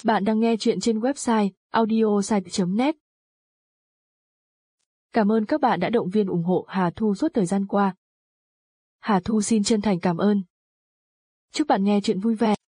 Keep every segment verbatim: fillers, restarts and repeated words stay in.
Bạn đang nghe chuyện trên website audiosite chấm net. Cảm ơn các bạn đã động viên ủng hộ Hà Thu suốt thời gian qua. Hà Thu xin chân thành cảm ơn. Chúc bạn nghe chuyện vui vẻ.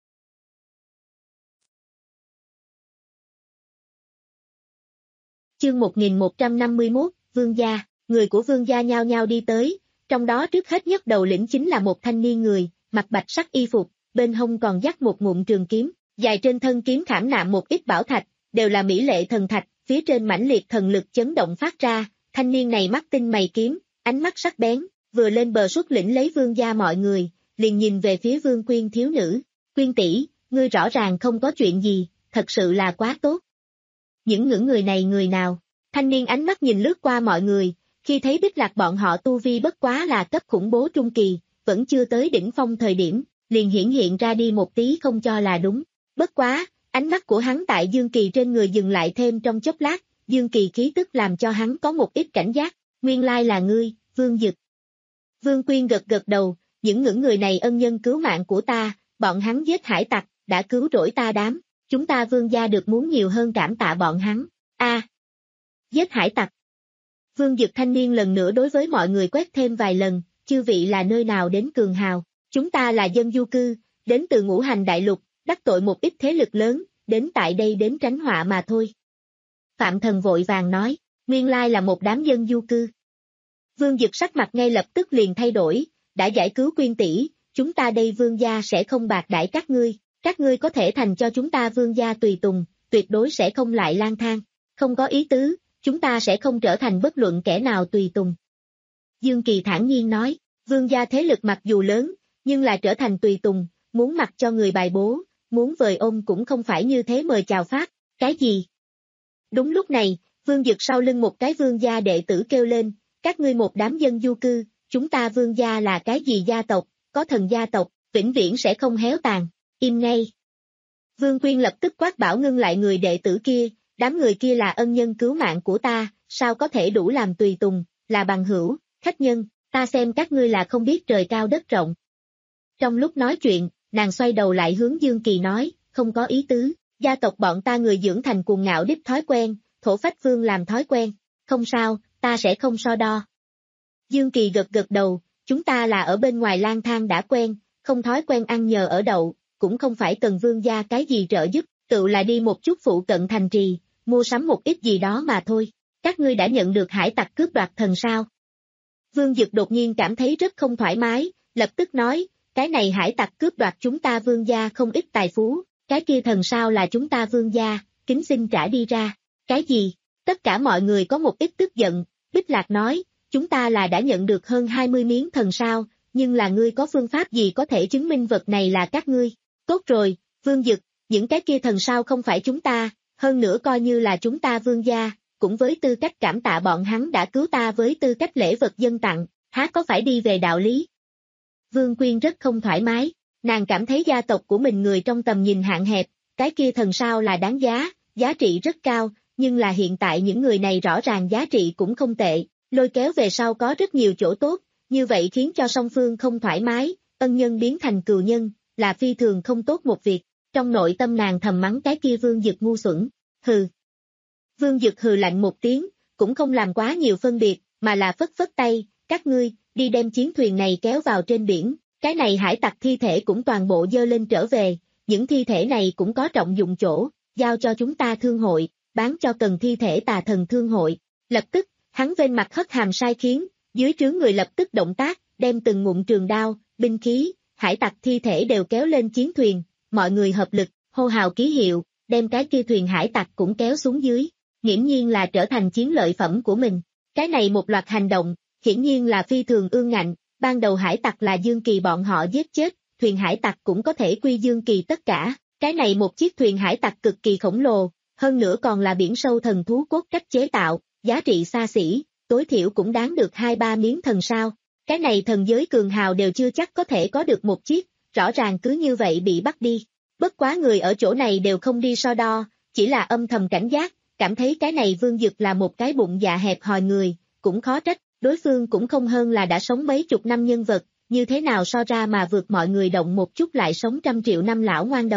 Chương một nghìn một trăm năm mươi mốt, Vương gia, người của Vương gia nhao nhao đi tới, trong đó trước hết nhất đầu lĩnh chính là một thanh niên người, mặc bạch sắc y phục, bên hông còn dắt một ngụm trường kiếm, dài trên thân kiếm khảm nạm một ít bảo thạch, đều là mỹ lệ thần thạch, phía trên mãnh liệt thần lực chấn động phát ra, thanh niên này mắt tinh mày kiếm, ánh mắt sắc bén, vừa lên bờ xuất lĩnh lấy Vương gia mọi người, liền nhìn về phía Vương Quyên thiếu nữ, Quyên tỷ, ngươi rõ ràng không có chuyện gì, thật sự là quá tốt. Những ngưỡng người này người nào? Thanh niên ánh mắt nhìn lướt qua mọi người, khi thấy Bích Lạc bọn họ tu vi bất quá là cấp khủng bố trung kỳ, vẫn chưa tới đỉnh phong thời điểm, liền hiển hiện ra đi một tí không cho là đúng. Bất quá, ánh mắt của hắn tại Dương Kỳ trên người dừng lại thêm trong chốc lát, Dương Kỳ khí tức làm cho hắn có một ít cảnh giác, nguyên lai là ngươi, Vương Dực. Vương Quyên gật gật đầu, những ngưỡng người này ân nhân cứu mạng của ta, bọn hắn giết hải tặc, đã cứu rỗi ta đám, chúng ta Vương gia được muốn nhiều hơn cảm tạ bọn hắn. A, à, giết hải tặc. Vương Dực thanh niên lần nữa đối với mọi người quét thêm vài lần, chư vị là nơi nào đến cường hào, chúng ta là dân du cư, đến từ ngũ hành đại lục, đắc tội một ít thế lực lớn, đến tại đây đến tránh họa mà thôi. Phạm Thần vội vàng nói, nguyên lai là một đám dân du cư. Vương Dực sắc mặt ngay lập tức liền thay đổi, đã giải cứu Quyên tỷ, chúng ta đây Vương gia sẽ không bạc đãi các ngươi, các ngươi có thể thành cho chúng ta Vương gia tùy tùng, tuyệt đối sẽ không lại lang thang, không có ý tứ, chúng ta sẽ không trở thành bất luận kẻ nào tùy tùng. Dương Kỳ thản nhiên nói, Vương gia thế lực mặc dù lớn, nhưng là trở thành tùy tùng, muốn mặc cho người bài bố, muốn vời ôm cũng không phải như thế mời chào pháp, cái gì? Đúng lúc này, Vương Dực sau lưng một cái Vương gia đệ tử kêu lên, các ngươi một đám dân du cư, chúng ta Vương gia là cái gì gia tộc, có thần gia tộc, vĩnh viễn sẽ không héo tàn, im ngay. Vương Quyên lập tức quát bảo ngưng lại người đệ tử kia, đám người kia là ân nhân cứu mạng của ta, sao có thể đủ làm tùy tùng, là bằng hữu, khách nhân, ta xem các ngươi là không biết trời cao đất rộng. Trong lúc nói chuyện, nàng xoay đầu lại hướng Dương Kỳ nói, không có ý tứ, gia tộc bọn ta người dưỡng thành cuồng ngạo đích thói quen, thổ phách vương làm thói quen, không sao, ta sẽ không so đo. Dương Kỳ gật gật đầu, chúng ta là ở bên ngoài lang thang đã quen, không thói quen ăn nhờ ở đậu, cũng không phải cần Vương gia cái gì trợ giúp, tự là đi một chút phụ cận thành trì, mua sắm một ít gì đó mà thôi, các ngươi đã nhận được hải tặc cướp đoạt thần sao? Vương Dực đột nhiên cảm thấy rất không thoải mái, lập tức nói, cái này hải tặc cướp đoạt chúng ta Vương gia không ít tài phú, cái kia thần sao là chúng ta Vương gia, kính xin trả đi ra, cái gì? Tất cả mọi người có một ít tức giận, Bích Lạc nói, chúng ta là đã nhận được hơn hai mươi miếng thần sao, nhưng là ngươi có phương pháp gì có thể chứng minh vật này là các ngươi? Tốt rồi, Vương Dực, những cái kia thần sao không phải chúng ta, hơn nữa coi như là chúng ta Vương gia, cũng với tư cách cảm tạ bọn hắn đã cứu ta với tư cách lễ vật dân tặng, há có phải đi về đạo lý? Vương Quyên rất không thoải mái, nàng cảm thấy gia tộc của mình người trong tầm nhìn hạn hẹp, cái kia thần sao là đáng giá, giá trị rất cao, nhưng là hiện tại những người này rõ ràng giá trị cũng không tệ, lôi kéo về sau có rất nhiều chỗ tốt, như vậy khiến cho song phương không thoải mái, ân nhân biến thành cừu nhân, là phi thường không tốt một việc, trong nội tâm nàng thầm mắng cái kia Vương Dực ngu xuẩn, hừ. Vương Dực hừ lạnh một tiếng, cũng không làm quá nhiều phân biệt, mà là phất phất tay, các ngươi, đi đem chiến thuyền này kéo vào trên biển, cái này hải tặc thi thể cũng toàn bộ dơ lên trở về, những thi thể này cũng có trọng dụng chỗ, giao cho chúng ta thương hội, bán cho cần thi thể tà thần thương hội. Lập tức, hắn bên mặt hất hàm sai khiến, dưới trướng người lập tức động tác, đem từng ngụm trường đao, binh khí, hải tặc thi thể đều kéo lên chiến thuyền, mọi người hợp lực, hô hào ký hiệu, đem cái kia thuyền hải tặc cũng kéo xuống dưới, nghiễm nhiên là trở thành chiến lợi phẩm của mình. Cái này một loạt hành động, hiển nhiên là phi thường ương ngạnh, ban đầu hải tặc là Dương Kỳ bọn họ giết chết, thuyền hải tặc cũng có thể quy Dương Kỳ tất cả, cái này một chiếc thuyền hải tặc cực kỳ khổng lồ, hơn nữa còn là biển sâu thần thú cốt cách chế tạo, giá trị xa xỉ, tối thiểu cũng đáng được hai ba miếng thần sao, cái này thần giới cường hào đều chưa chắc có thể có được một chiếc, rõ ràng cứ như vậy bị bắt đi. Bất quá người ở chỗ này đều không đi so đo, chỉ là âm thầm cảnh giác, cảm thấy cái này Vương Dực là một cái bụng dạ hẹp hòi người, cũng khó trách, đối phương cũng không hơn là đã sống mấy chục năm nhân vật, như thế nào so ra mà vượt mọi người động một chút lại sống trăm triệu năm lão ngoan đồng.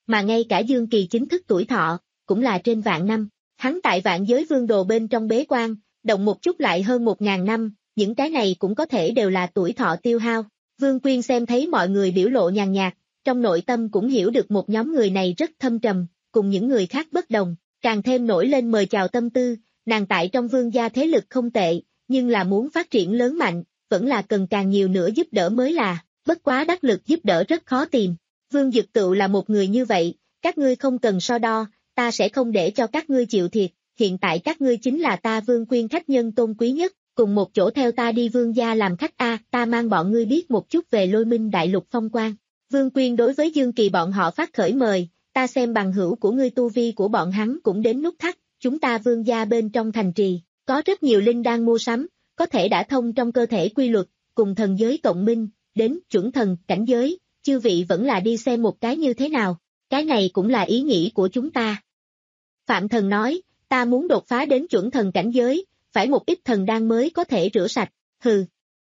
mà ngay cả Dương Kỳ chính thức tuổi thọ, cũng là trên vạn năm. Hắn tại vạn giới vương đồ bên trong bế quan, động một chút lại hơn một ngàn năm, những cái này cũng có thể đều là tuổi thọ tiêu hao. Vương Quyên xem thấy mọi người biểu lộ nhàn nhạt, trong nội tâm cũng hiểu được một nhóm người này rất thâm trầm, cùng những người khác bất đồng, càng thêm nổi lên mời chào tâm tư, nàng tại trong vương gia thế lực không tệ, nhưng là muốn phát triển lớn mạnh, vẫn là cần càng nhiều nữa giúp đỡ mới là, bất quá đắc lực giúp đỡ rất khó tìm. Vương Dực Tựu là một người như vậy, các ngươi không cần so đo, ta sẽ không để cho các ngươi chịu thiệt, hiện tại các ngươi chính là ta Vương Quyên khách nhân tôn quý nhất, cùng một chỗ theo ta đi vương gia làm khách a, ta mang bọn ngươi biết một chút về Lôi Minh Đại Lục phong quang. Vương Quyên đối với Dương Kỳ bọn họ phát khởi mời, ta xem bằng hữu của ngươi tu vi của bọn hắn cũng đến nút thắt, chúng ta vương gia bên trong thành trì, có rất nhiều linh đang mua sắm, có thể đã thông trong cơ thể quy luật, cùng thần giới cộng minh, đến chuẩn thần cảnh giới, chư vị vẫn là đi xem một cái như thế nào, cái này cũng là ý nghĩ của chúng ta. Phạm Thần nói, ta muốn đột phá đến chuẩn thần cảnh giới, phải một ít thần đan mới có thể rửa sạch, hừ.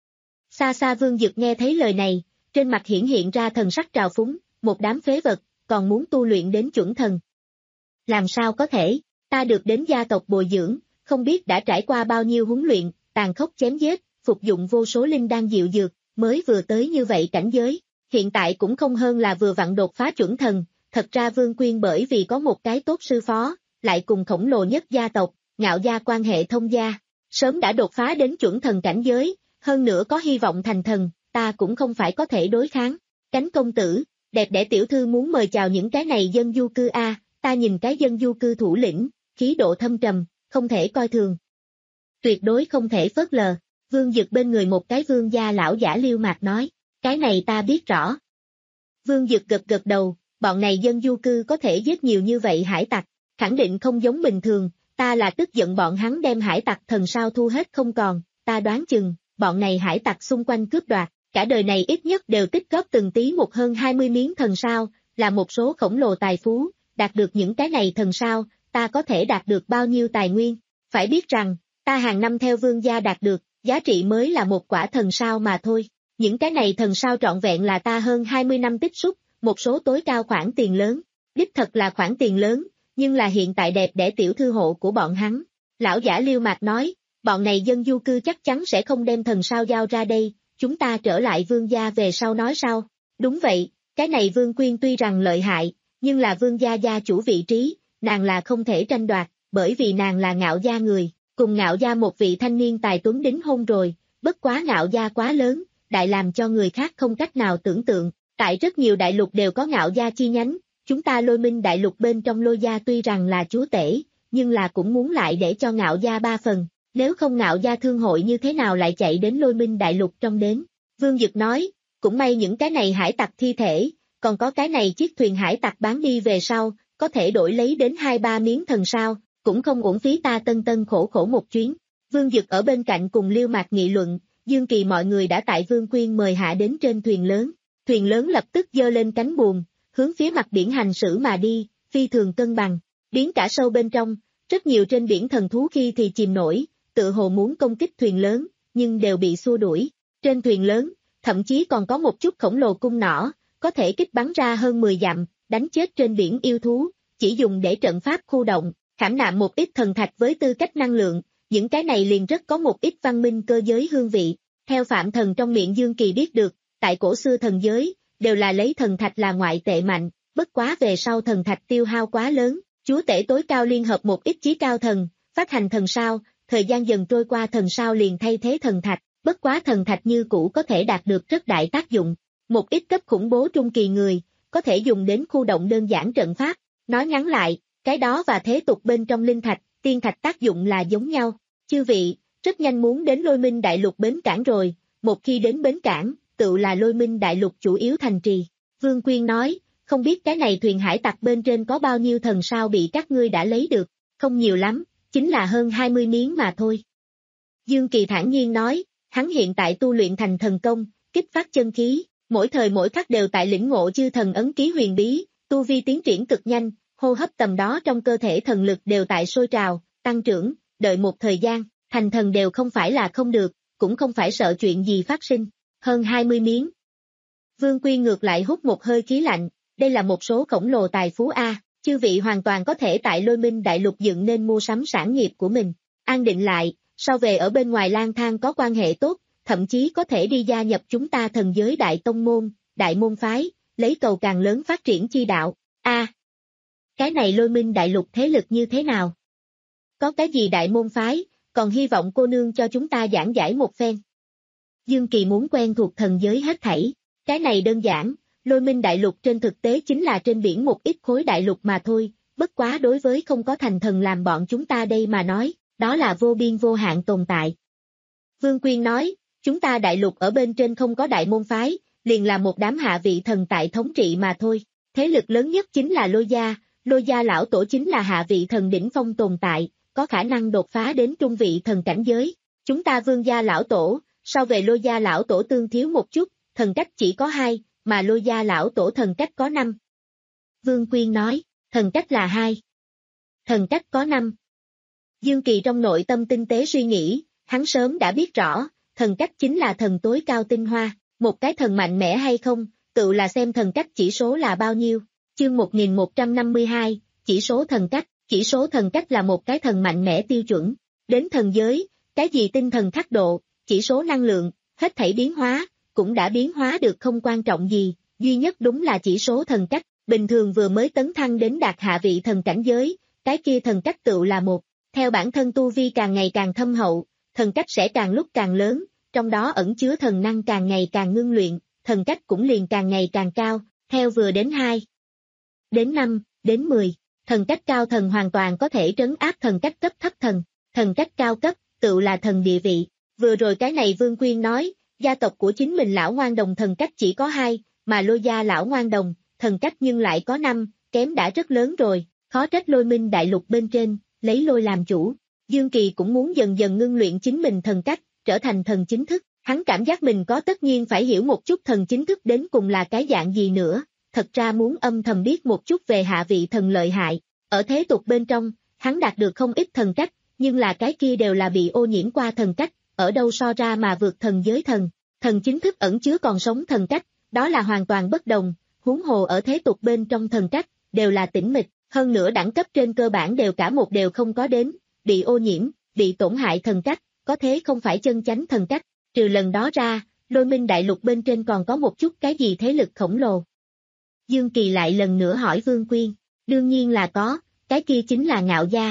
Xa xa Vương Dực nghe thấy lời này, trên mặt hiển hiện ra thần sắc trào phúng, một đám phế vật, còn muốn tu luyện đến chuẩn thần. Làm sao có thể, ta được đến gia tộc bồi dưỡng, không biết đã trải qua bao nhiêu huấn luyện, tàn khốc chém giết, phục dụng vô số linh đan diệu dược, mới vừa tới như vậy cảnh giới, hiện tại cũng không hơn là vừa vặn đột phá chuẩn thần, thật ra Vương Quyên bởi vì có một cái tốt sư phó, lại cùng khổng lồ nhất gia tộc, Ngạo gia quan hệ thông gia, sớm đã đột phá đến chuẩn thần cảnh giới, hơn nữa có hy vọng thành thần, ta cũng không phải có thể đối kháng. Cánh công tử, đẹp đẽ tiểu thư muốn mời chào những cái này dân du cư a, ta nhìn cái dân du cư thủ lĩnh, khí độ thâm trầm, không thể coi thường. Tuyệt đối không thể phớt lờ, Vương Dực bên người một cái vương gia lão giả Liêu Mạc nói, cái này ta biết rõ. Vương Dực gật gật đầu, bọn này dân du cư có thể giết nhiều như vậy hải tặc, khẳng định không giống bình thường, ta là tức giận bọn hắn đem hải tặc thần sao thu hết không còn, ta đoán chừng, bọn này hải tặc xung quanh cướp đoạt, cả đời này ít nhất đều tích góp từng tí một hơn hai mươi miếng thần sao, là một số khổng lồ tài phú, đạt được những cái này thần sao, ta có thể đạt được bao nhiêu tài nguyên, phải biết rằng, ta hàng năm theo vương gia đạt được, giá trị mới là một quả thần sao mà thôi, những cái này thần sao trọn vẹn là ta hơn hai mươi năm tích xúc, một số tối cao khoản tiền lớn, đích thật là khoản tiền lớn, nhưng là hiện tại đẹp đẽ tiểu thư hộ của bọn hắn. Lão giả Liêu Mạc nói, bọn này dân du cư chắc chắn sẽ không đem thần sao giao ra đây, chúng ta trở lại vương gia về sau nói sao? Đúng vậy, cái này Vương Quyên tuy rằng lợi hại, nhưng là vương gia gia chủ vị trí, nàng là không thể tranh đoạt, bởi vì nàng là Ngạo gia người, cùng Ngạo gia một vị thanh niên tài tuấn đính hôn rồi, bất quá Ngạo gia quá lớn, đại làm cho người khác không cách nào tưởng tượng, tại rất nhiều đại lục đều có Ngạo gia chi nhánh, chúng ta Lôi Minh đại lục bên trong Lôi gia tuy rằng là chúa tể, nhưng là cũng muốn lại để cho Ngạo gia ba phần, nếu không Ngạo gia thương hội như thế nào lại chạy đến Lôi Minh đại lục trong đến. Vương Dực nói, cũng may những cái này hải tặc thi thể, còn có cái này chiếc thuyền hải tặc bán đi về sau, có thể đổi lấy đến hai ba miếng thần sao, cũng không uổng phí ta tân tân khổ khổ một chuyến. Vương Dực ở bên cạnh cùng Liêu Mạc nghị luận, Dương Kỳ mọi người đã tại Vương Quyên mời hạ đến trên thuyền lớn, thuyền lớn lập tức giơ lên cánh buồm, hướng phía mặt biển hành xử mà đi, phi thường cân bằng, biến cả sâu bên trong, rất nhiều trên biển thần thú khi thì chìm nổi, tự hồ muốn công kích thuyền lớn, nhưng đều bị xua đuổi. Trên thuyền lớn, thậm chí còn có một chút khổng lồ cung nỏ, có thể kích bắn ra hơn mười dặm, đánh chết trên biển yêu thú, chỉ dùng để trận pháp khu động, khảm nạm một ít thần thạch với tư cách năng lượng, những cái này liền rất có một ít văn minh cơ giới hương vị. Theo Phạm Thần trong miệng Dương Kỳ biết được, tại cổ xưa thần giới, đều là lấy thần thạch là ngoại tệ mạnh, bất quá về sau thần thạch tiêu hao quá lớn, chúa tể tối cao liên hợp một ít chí cao thần, phát hành thần sao, thời gian dần trôi qua thần sao liền thay thế thần thạch, bất quá thần thạch như cũ có thể đạt được rất đại tác dụng. Một ít cấp khủng bố trung kỳ người, có thể dùng đến khu động đơn giản trận pháp, nói ngắn lại, cái đó và thế tục bên trong linh thạch, tiên thạch tác dụng là giống nhau. Chư vị, rất nhanh muốn đến Lôi Minh đại lục bến cảng rồi, một khi đến bến cảng, tự là Lôi Minh đại lục chủ yếu thành trì. Vương Quyên nói, không biết cái này thuyền hải tặc bên trên có bao nhiêu thần sao bị các ngươi đã lấy được, không nhiều lắm, chính là hơn hai mươi miếng mà thôi. Dương Kỳ thản nhiên nói, hắn hiện tại tu luyện thành thần công, kích phát chân khí, mỗi thời mỗi khắc đều tại lĩnh ngộ chư thần ấn ký huyền bí, tu vi tiến triển cực nhanh, hô hấp tầm đó trong cơ thể thần lực đều tại sôi trào, tăng trưởng, đợi một thời gian, thành thần đều không phải là không được, cũng không phải sợ chuyện gì phát sinh, hơn hai mươi miếng. Vương Quyên ngược lại hút một hơi khí lạnh, Đây là một số khổng lồ tài phú A, chư vị hoàn toàn có thể tại Lôi Minh Đại Lục dựng nên mua sắm sản nghiệp của mình. An định lại, sau về ở bên ngoài lang thang có quan hệ tốt, thậm chí có thể đi gia nhập chúng ta thần giới đại tông môn, đại môn phái, lấy cầu càng lớn phát triển chi đạo. A, cái này Lôi Minh Đại Lục thế lực như thế nào? Có cái gì đại môn phái, còn hy vọng cô nương cho chúng ta giảng giải một phen. Dương Kỳ muốn quen thuộc thần giới hết thảy, cái này đơn giản, Lôi Minh Đại Lục trên thực tế chính là trên biển một ít khối đại lục mà thôi, bất quá đối với không có thành thần làm bọn chúng ta đây mà nói, đó là vô biên vô hạn tồn tại. Vương Quyên nói, chúng ta đại lục ở bên trên không có đại môn phái, liền là một đám hạ vị thần tại thống trị mà thôi, thế lực lớn nhất chính là Lôi gia, Lôi gia lão tổ chính là hạ vị thần đỉnh phong tồn tại, có khả năng đột phá đến trung vị thần cảnh giới, chúng ta Vương gia lão tổ, so về Lôi gia lão tổ tương thiếu một chút, thần cách chỉ có hai, mà Lôi gia lão tổ thần cách có năm. Vương Quyên nói, thần cách là hai, thần cách có năm. Dương Kỳ trong nội tâm tinh tế suy nghĩ, hắn sớm đã biết rõ, thần cách chính là thần tối cao tinh hoa, một cái thần mạnh mẽ hay không, tự là xem thần cách chỉ số là bao nhiêu. Chương một nghìn một trăm năm mươi hai, chỉ số thần cách, chỉ số thần cách là một cái thần mạnh mẽ tiêu chuẩn. Đến thần giới, cái gì tinh thần khắc độ, chỉ số năng lượng, hết thảy biến hóa, cũng đã biến hóa được không quan trọng gì, duy nhất đúng là chỉ số thần cách, bình thường vừa mới tấn thăng đến đạt hạ vị thần cảnh giới, cái kia thần cách tự là một, theo bản thân tu vi càng ngày càng thâm hậu, thần cách sẽ càng lúc càng lớn, trong đó ẩn chứa thần năng càng ngày càng ngưng luyện, thần cách cũng liền càng ngày càng cao, theo vừa đến hai, đến năm, đến mười, thần cách cao thần hoàn toàn có thể trấn áp thần cách cấp thấp thần, thần cách cao cấp, tự là thần địa vị. Vừa rồi cái này Vương Quyên nói, gia tộc của chính mình lão ngoan đồng thần cách chỉ có hai, mà Lôi gia lão ngoan đồng, thần cách nhưng lại có năm, kém đã rất lớn rồi, khó trách Lôi Minh Đại Lục bên trên, lấy Lôi làm chủ. Dương Kỳ cũng muốn dần dần ngưng luyện chính mình thần cách, trở thành thần chính thức, hắn cảm giác mình có tất nhiên phải hiểu một chút thần chính thức đến cùng là cái dạng gì nữa, thật ra muốn âm thầm biết một chút về hạ vị thần lợi hại, ở thế tục bên trong, hắn đạt được không ít thần cách, nhưng là cái kia đều là bị ô nhiễm qua thần cách, ở đâu so ra mà vượt thần giới thần, thần chính thức ẩn chứa còn sống thần cách, đó là hoàn toàn bất đồng, huống hồ ở thế tục bên trong thần cách, đều là tĩnh mịch, hơn nữa đẳng cấp trên cơ bản đều cả một đều không có đến, bị ô nhiễm, bị tổn hại thần cách, có thế không phải chân chánh thần cách, trừ lần đó ra, Lôi Minh Đại Lục bên trên còn có một chút cái gì thế lực khổng lồ. Dương Kỳ lại lần nữa hỏi Vương Quyên, đương nhiên là có, cái kia chính là Ngạo gia.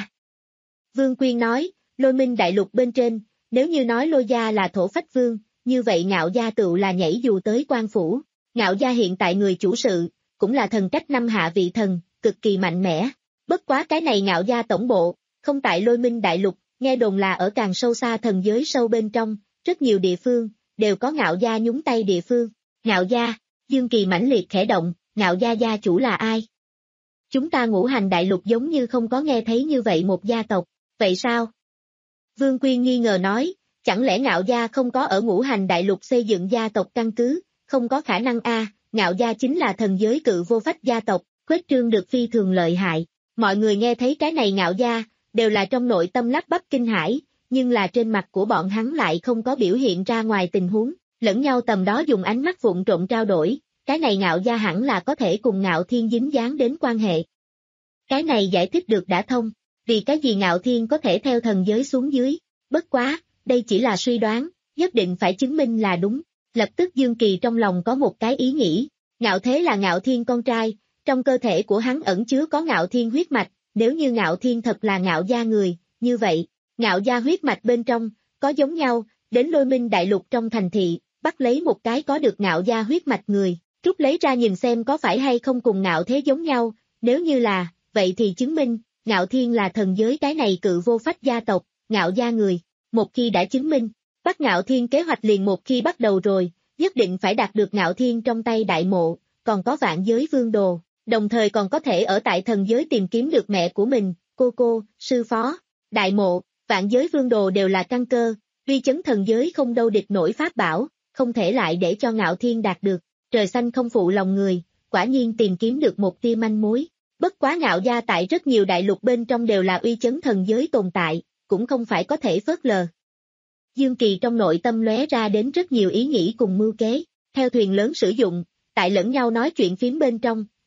Vương Quyên nói, Lôi Minh Đại Lục bên trên, nếu như nói Lôi gia là thổ phách vương, như vậy Ngạo gia tự là nhảy dù tới quan phủ, Ngạo gia hiện tại người chủ sự, cũng là thần cách năm hạ vị thần, cực kỳ mạnh mẽ, bất quá cái này Ngạo gia tổng bộ, không tại Lôi Minh Đại Lục, nghe đồn là ở càng sâu xa thần giới sâu bên trong, rất nhiều địa phương, đều có Ngạo gia nhúng tay địa phương, Ngạo gia, Dương Kỳ mãnh liệt khẽ động, Ngạo gia gia chủ là ai? Chúng ta Ngũ Hành Đại Lục giống như không có nghe thấy như vậy một gia tộc, vậy sao? Vương Quyên nghi ngờ nói, chẳng lẽ Ngạo gia không có ở Ngũ Hành Đại Lục xây dựng gia tộc căn cứ, không có khả năng a, Ngạo gia chính là thần giới cự vô phách gia tộc, khuếch trương được phi thường lợi hại, mọi người nghe thấy cái này Ngạo gia, đều là trong nội tâm lắp bắp kinh hãi, nhưng là trên mặt của bọn hắn lại không có biểu hiện ra ngoài tình huống, lẫn nhau tầm đó dùng ánh mắt vụng trộm trao đổi, cái này Ngạo gia hẳn là có thể cùng Ngạo Thiên dính dáng đến quan hệ. Cái này giải thích được đã thông, vì cái gì Ngạo Thiên có thể theo thần giới xuống dưới, bất quá, đây chỉ là suy đoán, nhất định phải chứng minh là đúng, lập tức Dương Kỳ trong lòng có một cái ý nghĩ, Ngạo Thế là Ngạo Thiên con trai, trong cơ thể của hắn ẩn chứa có Ngạo Thiên huyết mạch, nếu như Ngạo Thiên thật là Ngạo gia người, như vậy, Ngạo gia huyết mạch bên trong, có giống nhau, đến Lôi Minh Đại Lục trong thành thị, bắt lấy một cái có được Ngạo gia huyết mạch người, rút lấy ra nhìn xem có phải hay không cùng Ngạo Thế giống nhau, nếu như là, vậy thì chứng minh, Ngạo Thiên là thần giới cái này cự vô phách gia tộc, Ngạo gia người, một khi đã chứng minh, bắt Ngạo Thiên kế hoạch liền một khi bắt đầu rồi, nhất định phải đạt được Ngạo Thiên trong tay đại mộ, còn có vạn giới vương đồ, đồng thời còn có thể ở tại thần giới tìm kiếm được mẹ của mình, cô cô, sư phó, đại mộ, vạn giới vương đồ đều là căn cơ, uy chấn thần giới không đâu địch nổi pháp bảo, không thể lại để cho Ngạo Thiên đạt được, trời xanh không phụ lòng người, quả nhiên tìm kiếm được một tia manh mối. Bất quá Ngạo gia tại rất nhiều đại lục bên trong đều là uy chấn thần giới tồn tại, cũng không phải có thể phớt lờ. Dương Kỳ trong nội tâm lóe ra đến rất nhiều ý nghĩ cùng mưu kế, theo thuyền lớn sử dụng, tại lẫn nhau nói chuyện phím bên trong,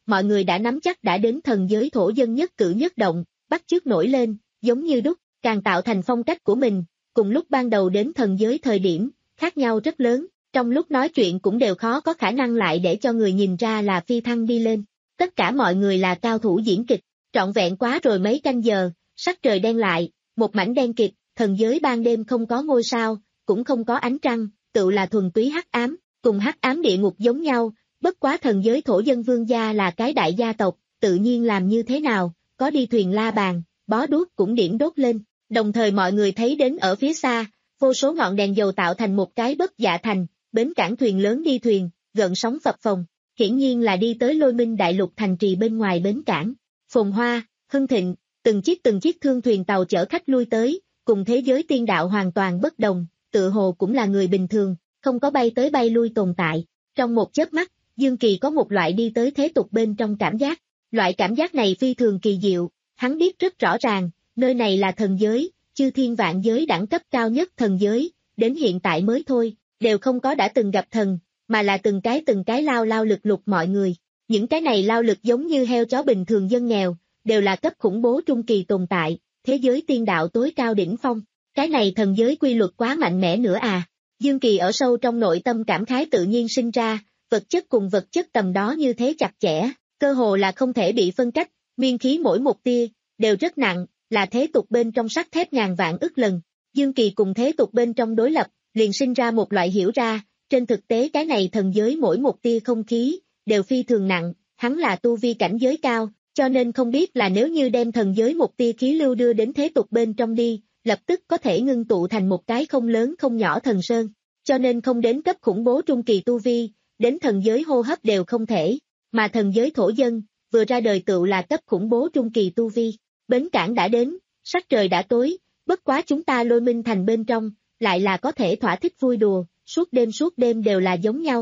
mọi người đã nắm chắc đã đến thần giới thổ dân nhất cử nhất động, bắt chước nổi lên, giống như đúc, càng tạo thành phong cách của mình, cùng lúc ban đầu đến thần giới thời điểm, khác nhau rất lớn, trong lúc nói chuyện cũng đều khó có khả năng lại để cho người nhìn ra là phi thăng đi lên. Tất cả mọi người là cao thủ diễn kịch, trọn vẹn quá rồi mấy canh giờ, sắc trời đen lại, một mảnh đen kịt, thần giới ban đêm không có ngôi sao, cũng không có ánh trăng, tự là thuần túy hắc ám, cùng hắc ám địa ngục giống nhau, bất quá thần giới thổ dân vương gia là cái đại gia tộc, tự nhiên làm như thế nào, có đi thuyền la bàn, bó đuốc cũng điểm đốt lên, đồng thời mọi người thấy đến ở phía xa, vô số ngọn đèn dầu tạo thành một cái bất dạ thành, bến cảng thuyền lớn đi thuyền, gợn sóng phập phồng, hiển nhiên là đi tới Lôi Minh đại lục thành trì bên ngoài bến cảng, phồn hoa, hưng thịnh, từng chiếc từng chiếc thương thuyền tàu chở khách lui tới, cùng thế giới tiên đạo hoàn toàn bất đồng, tự hồ cũng là người bình thường, không có bay tới bay lui tồn tại. Trong một chớp mắt, Dương Kỳ có một loại đi tới thế tục bên trong cảm giác, loại cảm giác này phi thường kỳ diệu, hắn biết rất rõ ràng, nơi này là thần giới, chư thiên vạn giới đẳng cấp cao nhất thần giới, đến hiện tại mới thôi, đều không có đã từng gặp thần, mà là từng cái từng cái lao lao lực lục mọi người. Những cái này lao lực giống như heo chó bình thường dân nghèo, đều là cấp khủng bố trung kỳ tồn tại, thế giới tiên đạo tối cao đỉnh phong. Cái này thần giới quy luật quá mạnh mẽ nữa à. Dương Kỳ ở sâu trong nội tâm cảm khái tự nhiên sinh ra, vật chất cùng vật chất tầm đó như thế chặt chẽ, cơ hồ là không thể bị phân cách, nguyên khí mỗi một tia, đều rất nặng, là thế tục bên trong sắt thép ngàn vạn ức lần. Dương Kỳ cùng thế tục bên trong đối lập, liền sinh ra một loại hiểu ra, trên thực tế cái này thần giới mỗi một tia không khí, đều phi thường nặng, hắn là tu vi cảnh giới cao, cho nên không biết là nếu như đem thần giới một tia khí lưu đưa đến thế tục bên trong đi, lập tức có thể ngưng tụ thành một cái không lớn không nhỏ thần sơn, cho nên không đến cấp khủng bố trung kỳ tu vi, đến thần giới hô hấp đều không thể, mà thần giới thổ dân, vừa ra đời tựu là cấp khủng bố trung kỳ tu vi, bến cảng đã đến, sắc trời đã tối, bất quá chúng ta Lôi Minh thành bên trong, lại là có thể thỏa thích vui đùa, suốt đêm suốt đêm đều là giống nhau.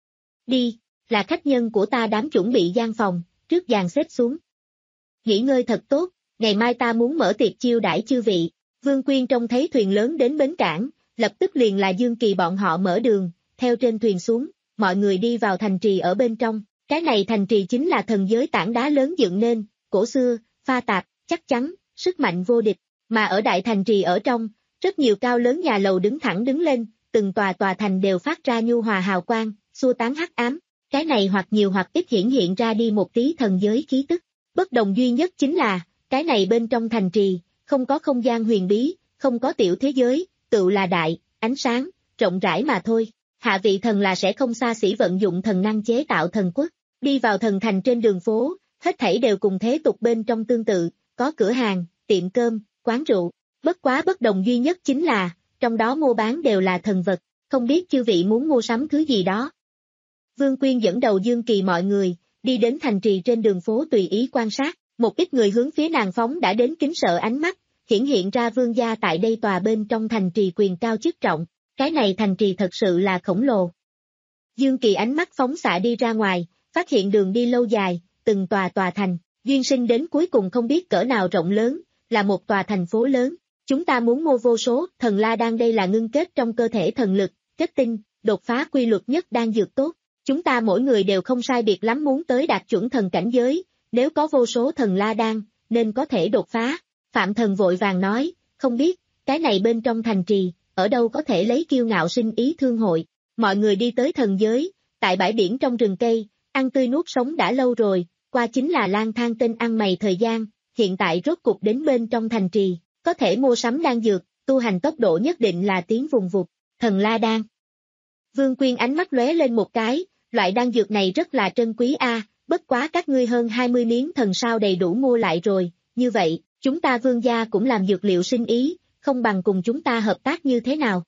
Đi, là khách nhân của ta đám chuẩn bị gian phòng, trước dàn xếp xuống. Nghỉ ngơi thật tốt, ngày mai ta muốn mở tiệc chiêu đãi chư vị. Vương Quyên trông thấy thuyền lớn đến bến cảng, lập tức liền là Dương Kỳ bọn họ mở đường, theo trên thuyền xuống, mọi người đi vào thành trì ở bên trong, cái này thành trì chính là thần giới tảng đá lớn dựng nên, cổ xưa, pha tạp, chắc chắn, sức mạnh vô địch, mà ở đại thành trì ở trong, rất nhiều cao lớn nhà lầu đứng thẳng đứng lên, từng tòa tòa thành đều phát ra nhu hòa hào quang, xua tán hắc ám, cái này hoặc nhiều hoặc ít hiển hiện ra đi một tí thần giới khí tức, bất đồng duy nhất chính là, cái này bên trong thành trì, không có không gian huyền bí, không có tiểu thế giới, tự là đại, ánh sáng, rộng rãi mà thôi. Hạ vị thần là sẽ không xa xỉ vận dụng thần năng chế tạo thần quốc, đi vào thần thành trên đường phố, hết thảy đều cùng thế tục bên trong tương tự, có cửa hàng, tiệm cơm, quán rượu, bất quá bất đồng duy nhất chính là, trong đó mua bán đều là thần vật, không biết chư vị muốn mua sắm thứ gì đó. Vương Quyên dẫn đầu Dương Kỳ mọi người, đi đến thành trì trên đường phố tùy ý quan sát, một ít người hướng phía nàng phóng đã đến kính sợ ánh mắt, hiển hiện ra vương gia tại đây tòa bên trong thành trì quyền cao chức trọng, cái này thành trì thật sự là khổng lồ. Dương Kỳ ánh mắt phóng xạ đi ra ngoài, phát hiện đường đi lâu dài, từng tòa tòa thành, duyên sinh đến cuối cùng không biết cỡ nào rộng lớn, là một tòa thành phố lớn, chúng ta muốn mua vô số, thần la đan đây là ngưng kết trong cơ thể thần lực, kết tinh, đột phá quy luật nhất đang dược tốt, chúng ta mỗi người đều không sai biệt lắm muốn tới đạt chuẩn thần cảnh giới, nếu có vô số thần la đan, nên có thể đột phá. Phạm Thần vội vàng nói, không biết, cái này bên trong thành trì, ở đâu có thể lấy kiêu ngạo sinh ý thương hội. Mọi người đi tới thần giới, tại bãi biển trong rừng cây, ăn tươi nuốt sống đã lâu rồi, qua chính là lang thang tên ăn mày thời gian, hiện tại rốt cục đến bên trong thành trì, có thể mua sắm đan dược, tu hành tốc độ nhất định là tiến vùng vụt, thần la đan. Vương Quyên ánh mắt lóe lên một cái, loại đan dược này rất là trân quý a, bất quá các ngươi hơn hai mươi miếng thần sao đầy đủ mua lại rồi, như vậy, chúng ta vương gia cũng làm dược liệu sinh ý, không bằng cùng chúng ta hợp tác như thế nào.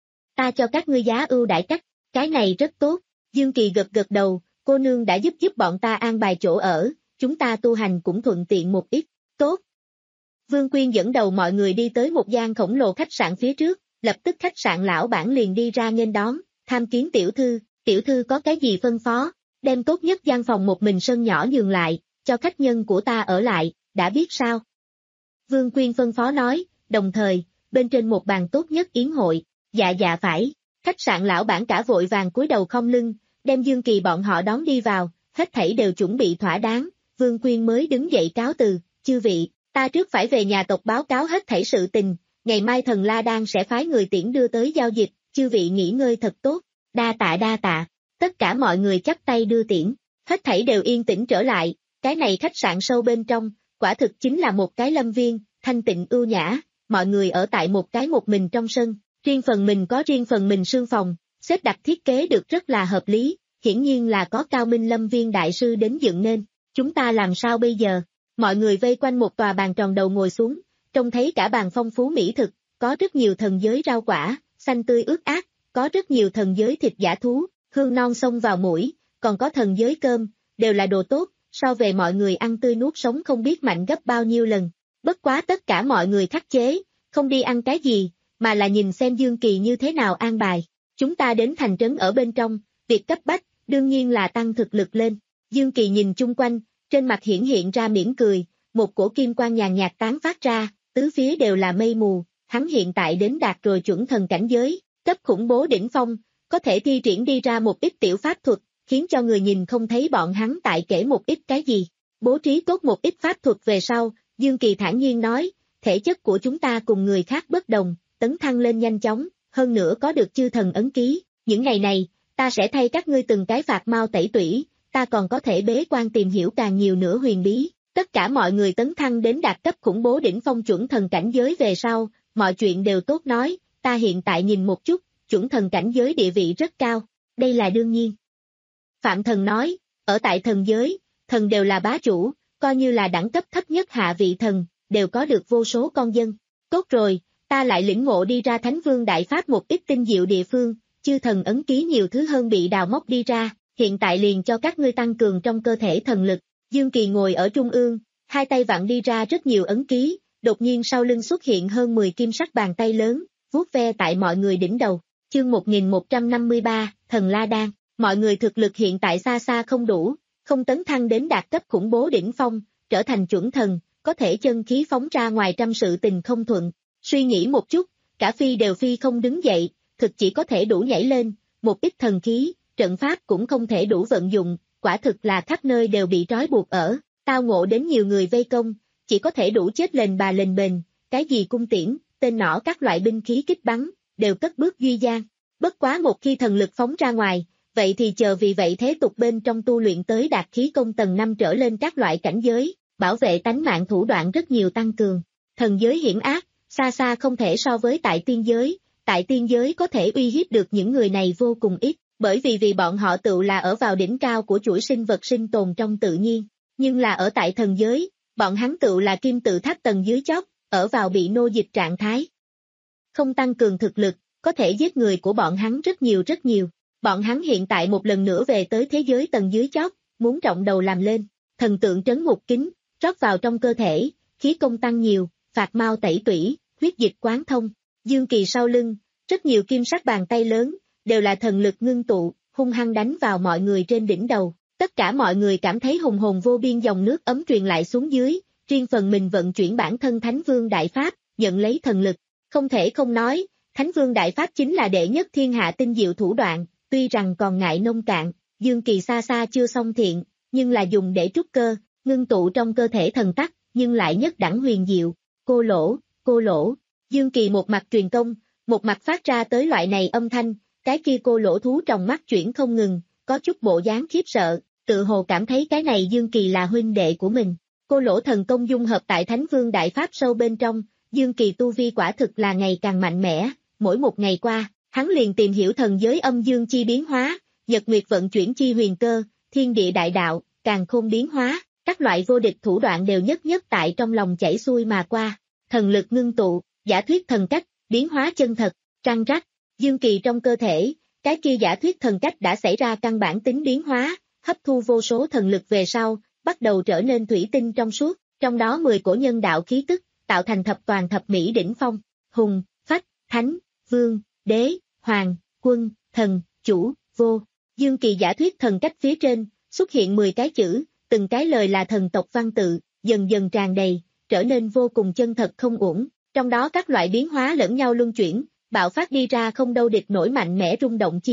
Ta cho các ngươi giá ưu đãi cách, cái này rất tốt, Dương Kỳ gật gật đầu, cô nương đã giúp giúp bọn ta an bài chỗ ở, chúng ta tu hành cũng thuận tiện một ít, tốt. Vương Quyên dẫn đầu mọi người đi tới một gian khổng lồ khách sạn phía trước, lập tức khách sạn lão bản liền đi ra nghênh đón, tham kiến tiểu thư, tiểu thư có cái gì phân phó, đem tốt nhất gian phòng một mình sân nhỏ nhường lại, cho khách nhân của ta ở lại, đã biết sao? Vương Quyên phân phó nói, đồng thời, bên trên một bàn tốt nhất yến hội, dạ dạ phải, khách sạn lão bản cả vội vàng cúi đầu không lưng, đem Dương Kỳ bọn họ đón đi vào, hết thảy đều chuẩn bị thỏa đáng, Vương Quyên mới đứng dậy cáo từ, chư vị, ta trước phải về nhà tộc báo cáo hết thảy sự tình, ngày mai Thần La Đan sẽ phái người tiễn đưa tới giao dịch, chư vị nghỉ ngơi thật tốt, đa tạ đa tạ, tất cả mọi người chắp tay đưa tiễn, hết thảy đều yên tĩnh trở lại, cái này khách sạn sâu bên trong, quả thực chính là một cái lâm viên, thanh tịnh ưu nhã, mọi người ở tại một cái một mình trong sân, riêng phần mình có riêng phần mình sương phòng, xếp đặt thiết kế được rất là hợp lý, hiển nhiên là có Cao Minh Lâm Viên đại sư đến dựng nên, chúng ta làm sao bây giờ? Mọi người vây quanh một tòa bàn tròn đầu ngồi xuống, trông thấy cả bàn phong phú mỹ thực, có rất nhiều thần giới rau quả, xanh tươi ướt át, có rất nhiều thần giới thịt dã thú, hương non xông vào mũi, còn có thần giới cơm, đều là đồ tốt, so về mọi người ăn tươi nuốt sống không biết mạnh gấp bao nhiêu lần. Bất quá tất cả mọi người khắc chế, không đi ăn cái gì, mà là nhìn xem Dương Kỳ như thế nào an bài. Chúng ta đến thành trấn ở bên trong, việc cấp bách, đương nhiên là tăng thực lực lên. Dương Kỳ nhìn chung quanh, trên mặt hiển hiện ra mỉm cười, một cổ kim quang nhàn nhạt tán phát ra, tứ phía đều là mây mù, hắn hiện tại đến đạt rồi chuẩn thần cảnh giới, cấp khủng bố đỉnh phong, có thể thi triển đi ra một ít tiểu pháp thuật, khiến cho người nhìn không thấy bọn hắn tại kể một ít cái gì. Bố trí tốt một ít pháp thuật về sau, Dương Kỳ thản nhiên nói, thể chất của chúng ta cùng người khác bất đồng, tấn thăng lên nhanh chóng, hơn nữa có được chư thần ấn ký, những ngày này, ta sẽ thay các ngươi từng cái phạt mau tẩy tủy, ta còn có thể bế quan tìm hiểu càng nhiều nữa huyền bí, tất cả mọi người tấn thăng đến đạt cấp khủng bố đỉnh phong chuẩn thần cảnh giới về sau, mọi chuyện đều tốt nói, ta hiện tại nhìn một chút, chuẩn thần cảnh giới địa vị rất cao, đây là đương nhiên. Phạm Thần nói, ở tại thần giới, thần đều là bá chủ, coi như là đẳng cấp thấp nhất hạ vị thần, đều có được vô số con dân. Tốt rồi, ta lại lĩnh ngộ đi ra Thánh Vương Đại Pháp một ít tinh diệu địa phương, chư thần ấn ký nhiều thứ hơn bị đào móc đi ra, hiện tại liền cho các ngươi tăng cường trong cơ thể thần lực. Dương Kỳ ngồi ở trung ương, hai tay vặn đi ra rất nhiều ấn ký, đột nhiên sau lưng xuất hiện hơn mười kim sắc bàn tay lớn, vuốt ve tại mọi người đỉnh đầu. Chương một nghìn một trăm năm mươi ba, Thần La Đan, mọi người thực lực hiện tại xa xa không đủ, không tấn thăng đến đạt cấp khủng bố đỉnh phong, trở thành chuẩn thần, có thể chân khí phóng ra ngoài trăm sự tình không thuận. Suy nghĩ một chút, cả phi đều phi không đứng dậy, thực chỉ có thể đủ nhảy lên, một ít thần khí, trận pháp cũng không thể đủ vận dụng, quả thực là khắp nơi đều bị trói buộc ở, tao ngộ đến nhiều người vây công, chỉ có thể đủ chết lềnh bà lềnh bềnh, cái gì cung tiễn, tên nỏ các loại binh khí kích bắn, đều cất bước duy gian. Bất quá một khi thần lực phóng ra ngoài, vậy thì chờ vì vậy thế tục bên trong tu luyện tới đạt khí công tầng năm trở lên các loại cảnh giới, bảo vệ tánh mạng thủ đoạn rất nhiều tăng cường. Thần giới hiểm ác, xa xa không thể so với tại tiên giới, tại tiên giới có thể uy hiếp được những người này vô cùng ít, bởi vì vì bọn họ tự là ở vào đỉnh cao của chuỗi sinh vật sinh tồn trong tự nhiên, nhưng là ở tại thần giới, bọn hắn tự là kim tự tháp tầng dưới chót, ở vào bị nô dịch trạng thái. Không tăng cường thực lực, có thể giết người của bọn hắn rất nhiều rất nhiều. Bọn hắn hiện tại một lần nữa về tới thế giới tầng dưới chót, muốn trọng đầu làm lên, thần tượng trấn ngục kính, rót vào trong cơ thể, khí công tăng nhiều, phạt mau tẩy tủy, huyết dịch quán thông. Dương Kỳ sau lưng, rất nhiều kim sắc bàn tay lớn, đều là thần lực ngưng tụ, hung hăng đánh vào mọi người trên đỉnh đầu. Tất cả mọi người cảm thấy hùng hồn vô biên dòng nước ấm truyền lại xuống dưới, riêng phần mình vận chuyển bản thân Thánh Vương Đại Pháp, nhận lấy thần lực. Không thể không nói, Thánh Vương Đại Pháp chính là đệ nhất thiên hạ tinh diệu thủ đoạn, tuy rằng còn ngại nông cạn, Dương Kỳ xa xa chưa xong thiện, nhưng là dùng để trúc cơ, ngưng tụ trong cơ thể thần tắc, nhưng lại nhất đẳng huyền diệu. Cô lỗ, cô lỗ, Dương Kỳ một mặt truyền công, một mặt phát ra tới loại này âm thanh, cái kia cô lỗ thú trong mắt chuyển không ngừng, có chút bộ dáng khiếp sợ, tự hồ cảm thấy cái này Dương Kỳ là huynh đệ của mình. Cô lỗ thần công dung hợp tại Thánh Vương Đại Pháp sâu bên trong, Dương Kỳ tu vi quả thực là ngày càng mạnh mẽ, mỗi một ngày qua, hắn liền tìm hiểu thần giới âm dương chi biến hóa, nhật nguyệt vận chuyển chi huyền cơ, thiên địa đại đạo, càn khôn biến hóa, các loại vô địch thủ đoạn đều nhất nhất tại trong lòng chảy xuôi mà qua. Thần lực ngưng tụ, giả thuyết thần cách, biến hóa chân thật, trăng rắc, Dương Kỳ trong cơ thể, cái kia giả thuyết thần cách đã xảy ra căn bản tính biến hóa, hấp thu vô số thần lực về sau, bắt đầu trở nên thủy tinh trong suốt, trong đó mười cổ nhân đạo khí tức, tạo thành thập toàn thập mỹ đỉnh phong, hùng, phách, thánh, vương, đế, hoàng, quân, thần, chủ, vô. Dương Kỳ giả thuyết thần cách phía trên, xuất hiện mười cái chữ, từng cái lời là thần tộc văn tự, dần dần tràn đầy, trở nên vô cùng chân thật không uổng, trong đó các loại biến hóa lẫn nhau luân chuyển, bạo phát đi ra không đâu địch nổi mạnh mẽ rung động chi lực,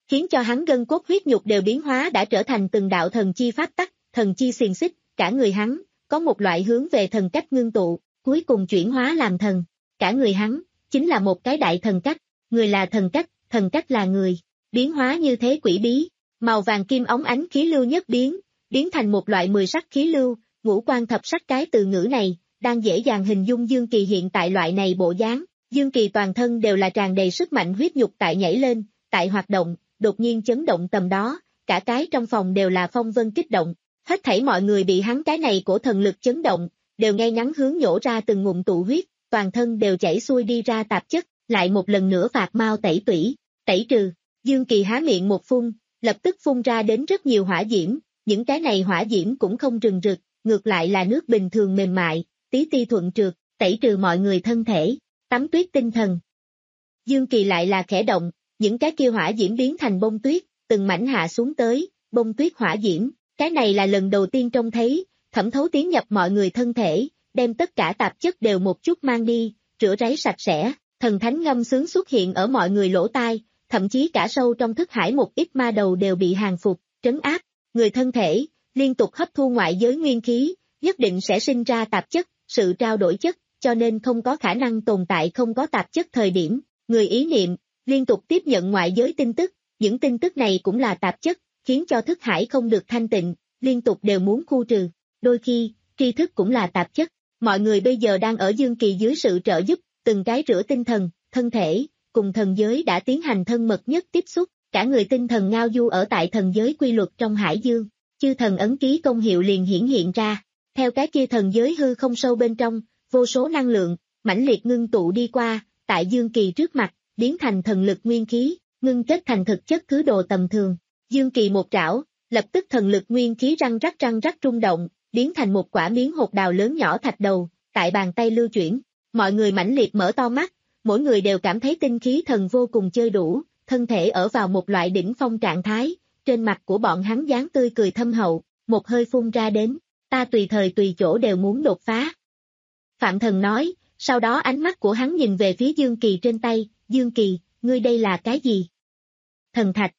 khiến cho hắn gân cốt huyết nhục đều biến hóa đã trở thành từng đạo thần chi pháp tắc, thần chi xiềng xích, cả người hắn có một loại hướng về thần cách ngưng tụ, cuối cùng chuyển hóa làm thần. Cả người hắn chính là một cái đại thần cách, người là thần cách, thần cách là người, biến hóa như thế quỷ bí, màu vàng kim óng ánh khí lưu nhất biến, biến thành một loại mười sắc khí lưu, ngũ quan thập sắc cái từ ngữ này, đang dễ dàng hình dung Dương Kỳ hiện tại loại này bộ dáng. Dương Kỳ toàn thân đều là tràn đầy sức mạnh huyết nhục tại nhảy lên, tại hoạt động, đột nhiên chấn động tầm đó, cả cái trong phòng đều là phong vân kích động, hết thảy mọi người bị hắn cái này của thần lực chấn động, đều ngay ngắn hướng nhổ ra từng ngụm tụ huyết, toàn thân đều chảy xuôi đi ra tạp chất, lại một lần nữa phạt mau tẩy tủy, tẩy trừ. Dương Kỳ há miệng một phun, lập tức phun ra đến rất nhiều hỏa diễm, những cái này hỏa diễm cũng không rừng rực, ngược lại là nước bình thường mềm mại, tí ti thuận trượt, tẩy trừ mọi người thân thể, tắm tuyết tinh thần. Dương Kỳ lại là khẽ động, những cái kia hỏa diễm biến thành bông tuyết, từng mảnh hạ xuống tới, bông tuyết hỏa diễm, cái này là lần đầu tiên trông thấy, thẩm thấu tiến nhập mọi người thân thể, đem tất cả tạp chất đều một chút mang đi, rửa ráy sạch sẽ, thần thánh ngâm sướng xuất hiện ở mọi người lỗ tai, thậm chí cả sâu trong thức hải một ít ma đầu đều bị hàng phục, trấn áp, người thân thể, liên tục hấp thu ngoại giới nguyên khí, nhất định sẽ sinh ra tạp chất, sự trao đổi chất, cho nên không có khả năng tồn tại không có tạp chất thời điểm, người ý niệm, liên tục tiếp nhận ngoại giới tin tức, những tin tức này cũng là tạp chất, khiến cho thức hải không được thanh tịnh, liên tục đều muốn khu trừ, đôi khi, tri thức cũng là tạp chất, mọi người bây giờ đang ở Dương Kỳ dưới sự trợ giúp, từng cái rửa tinh thần, thân thể, cùng thần giới đã tiến hành thân mật nhất tiếp xúc, cả người tinh thần ngao du ở tại thần giới quy luật trong hải dương, chư thần ấn ký công hiệu liền hiển hiện ra, theo cái kia thần giới hư không sâu bên trong, vô số năng lượng, mãnh liệt ngưng tụ đi qua, tại Dương Kỳ trước mặt, biến thành thần lực nguyên khí, ngưng kết thành thực chất thứ đồ tầm thường. Dương Kỳ một trảo, lập tức thần lực nguyên khí răng rắc răng rắc rung động, biến thành một quả miếng hột đào lớn nhỏ thạch đầu, tại bàn tay lưu chuyển. Mọi người mãnh liệt mở to mắt, mỗi người đều cảm thấy tinh khí thần vô cùng chơi đủ, thân thể ở vào một loại đỉnh phong trạng thái, trên mặt của bọn hắn dáng tươi cười thâm hậu, một hơi phun ra đến, ta tùy thời tùy chỗ đều muốn đột phá. Phạm Thần nói, sau đó ánh mắt của hắn nhìn về phía Dương Kỳ trên tay, Dương Kỳ, ngươi đây là cái gì? Thần thạch.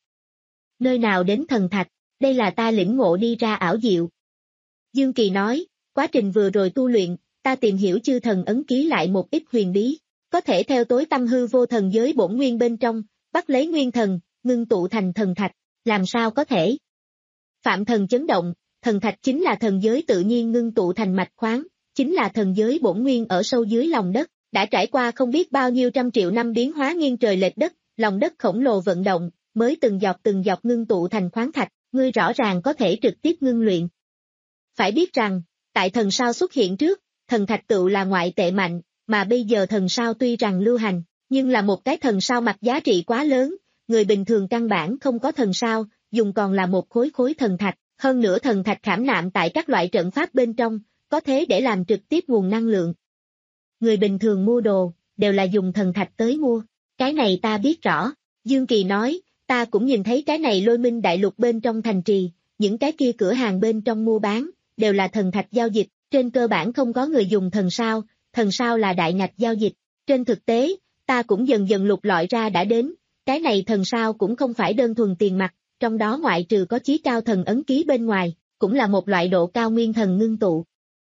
Nơi nào đến thần thạch, đây là ta lĩnh ngộ đi ra ảo diệu. Dương Kỳ nói, quá trình vừa rồi tu luyện, ta tìm hiểu chư thần ấn ký lại một ít huyền bí, có thể theo tối tâm hư vô thần giới bổn nguyên bên trong, bắt lấy nguyên thần, ngưng tụ thành thần thạch, làm sao có thể? Phạm Thần chấn động, thần thạch chính là thần giới tự nhiên ngưng tụ thành mạch khoáng, chính là thần giới bổn nguyên ở sâu dưới lòng đất, đã trải qua không biết bao nhiêu trăm triệu năm biến hóa nghiêng trời lệch đất, lòng đất khổng lồ vận động, mới từng giọt từng giọt ngưng tụ thành khoáng thạch, ngươi rõ ràng có thể trực tiếp ngưng luyện. Phải biết rằng, tại thần sao xuất hiện trước, thần thạch tựu là ngoại tệ mạnh, mà bây giờ thần sao tuy rằng lưu hành, nhưng là một cái thần sao mặt giá trị quá lớn, người bình thường căn bản không có thần sao, dùng còn là một khối khối thần thạch, hơn nữa thần thạch khảm nạm tại các loại trận pháp bên trong, có thế để làm trực tiếp nguồn năng lượng. Người bình thường mua đồ, đều là dùng thần thạch tới mua, cái này ta biết rõ, Dương Kỳ nói, ta cũng nhìn thấy cái này Lôi Minh đại lục bên trong thành trì, những cái kia cửa hàng bên trong mua bán, đều là thần thạch giao dịch, trên cơ bản không có người dùng thần sao, thần sao là đại ngạch giao dịch, trên thực tế, ta cũng dần dần lục lọi ra đã đến, cái này thần sao cũng không phải đơn thuần tiền mặt, trong đó ngoại trừ có chí cao thần ấn ký bên ngoài, cũng là một loại độ cao nguyên thần ngưng tụ.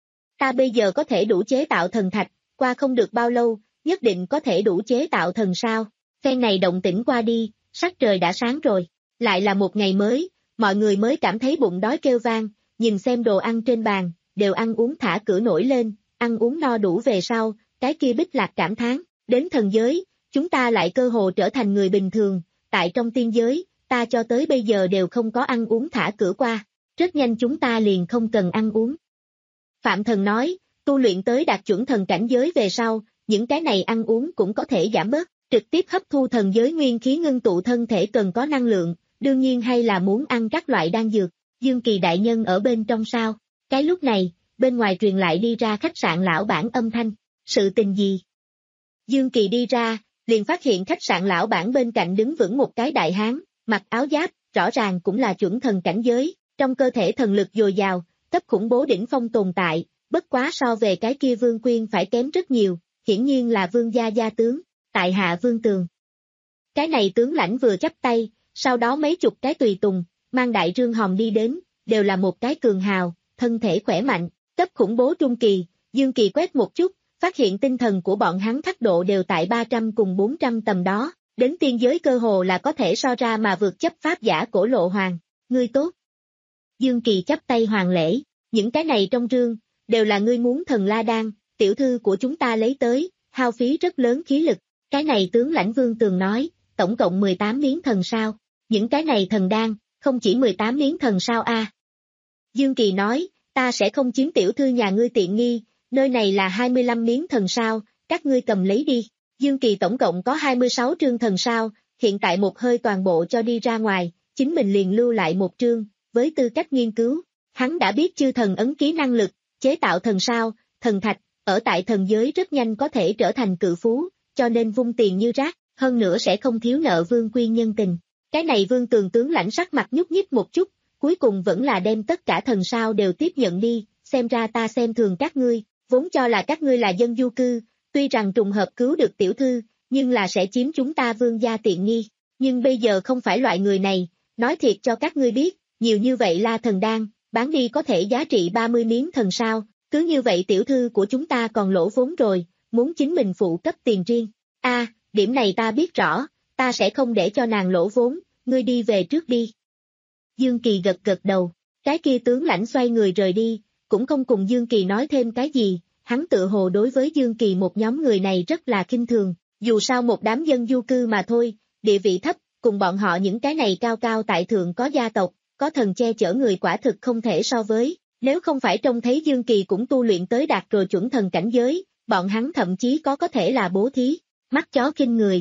Ta bây giờ có thể đủ chế tạo thần thạch, qua không được bao lâu, nhất định có thể đủ chế tạo thần sao, phen này động tĩnh qua đi, sắc trời đã sáng rồi, lại là một ngày mới, mọi người mới cảm thấy bụng đói kêu vang, nhìn xem đồ ăn trên bàn, đều ăn uống thả cửa nổi lên, ăn uống no đủ về sau, cái kia Bích Lạc cảm thán, đến thần giới, chúng ta lại cơ hồ trở thành người bình thường, tại trong tiên giới, ta cho tới bây giờ đều không có ăn uống thả cửa qua, rất nhanh chúng ta liền không cần ăn uống. Phạm Thần nói, tu luyện tới đạt chuẩn thần cảnh giới về sau, những cái này ăn uống cũng có thể giảm bớt, trực tiếp hấp thu thần giới nguyên khí ngưng tụ thân thể cần có năng lượng, đương nhiên hay là muốn ăn các loại đan dược, Dương Kỳ đại nhân ở bên trong sao, cái lúc này, bên ngoài truyền lại đi ra khách sạn lão bản âm thanh, sự tình gì? Dương Kỳ đi ra, liền phát hiện khách sạn lão bản bên cạnh đứng vững một cái đại hán, mặc áo giáp, rõ ràng cũng là chuẩn thần cảnh giới, trong cơ thể thần lực dồi dào, cấp khủng bố đỉnh phong tồn tại, bất quá so về cái kia Vương Quyên phải kém rất nhiều, hiển nhiên là Vương gia gia tướng, tại hạ Vương Tường. Cái này tướng lãnh vừa chắp tay, sau đó mấy chục cái tùy tùng, mang đại rương hòm đi đến, đều là một cái cường hào, thân thể khỏe mạnh, cấp khủng bố trung kỳ, Dương Kỳ quét một chút, phát hiện tinh thần của bọn hắn thắc độ đều tại ba trăm cùng bốn trăm tầm đó, đến tiên giới cơ hồ là có thể so ra mà vượt chấp pháp giả cổ lộ hoàng, ngươi tốt. Dương Kỳ chắp tay hoàng lễ, những cái này trong rương, đều là ngươi muốn thần la đan, tiểu thư của chúng ta lấy tới, hao phí rất lớn khí lực, cái này tướng lãnh Vương Tường nói, tổng cộng mười tám miếng thần sao, những cái này thần đan, không chỉ mười tám miếng thần sao a. À. Dương Kỳ nói, ta sẽ không chiếm tiểu thư nhà ngươi tiện nghi, nơi này là hai mươi lăm miếng thần sao, các ngươi cầm lấy đi. Dương Kỳ tổng cộng có hai mươi sáu trương thần sao, hiện tại một hơi toàn bộ cho đi ra ngoài, chính mình liền lưu lại một trương, với tư cách nghiên cứu. Hắn đã biết chư thần ấn ký năng lực, chế tạo thần sao, thần thạch, ở tại thần giới rất nhanh có thể trở thành cự phú, cho nên vung tiền như rác, hơn nữa sẽ không thiếu nợ Vương Quy nhân tình. Cái này Vương Tường tướng lãnh sắc mặt nhúc nhích một chút, cuối cùng vẫn là đem tất cả thần sao đều tiếp nhận đi, xem ra ta xem thường các ngươi, vốn cho là các ngươi là dân du cư, tuy rằng trùng hợp cứu được tiểu thư, nhưng là sẽ chiếm chúng ta Vương gia tiện nghi, nhưng bây giờ không phải loại người này, nói thiệt cho các ngươi biết, nhiều như vậy la thần đan, bán đi có thể giá trị ba mươi miếng thần sao, cứ như vậy tiểu thư của chúng ta còn lỗ vốn rồi, muốn chính mình phụ cấp tiền riêng. A, à, điểm này ta biết rõ, ta sẽ không để cho nàng lỗ vốn, ngươi đi về trước đi. Dương Kỳ gật gật đầu, cái kia tướng lãnh xoay người rời đi, cũng không cùng Dương Kỳ nói thêm cái gì, hắn tự hồ đối với Dương Kỳ một nhóm người này rất là khinh thường, dù sao một đám dân du cư mà thôi, địa vị thấp, cùng bọn họ những cái này cao cao tại thượng có gia tộc, có thần che chở người quả thực không thể so với, nếu không phải trông thấy Dương Kỳ cũng tu luyện tới đạt rồi chuẩn thần cảnh giới, bọn hắn thậm chí có có thể là bố thí, mắt chó kinh người.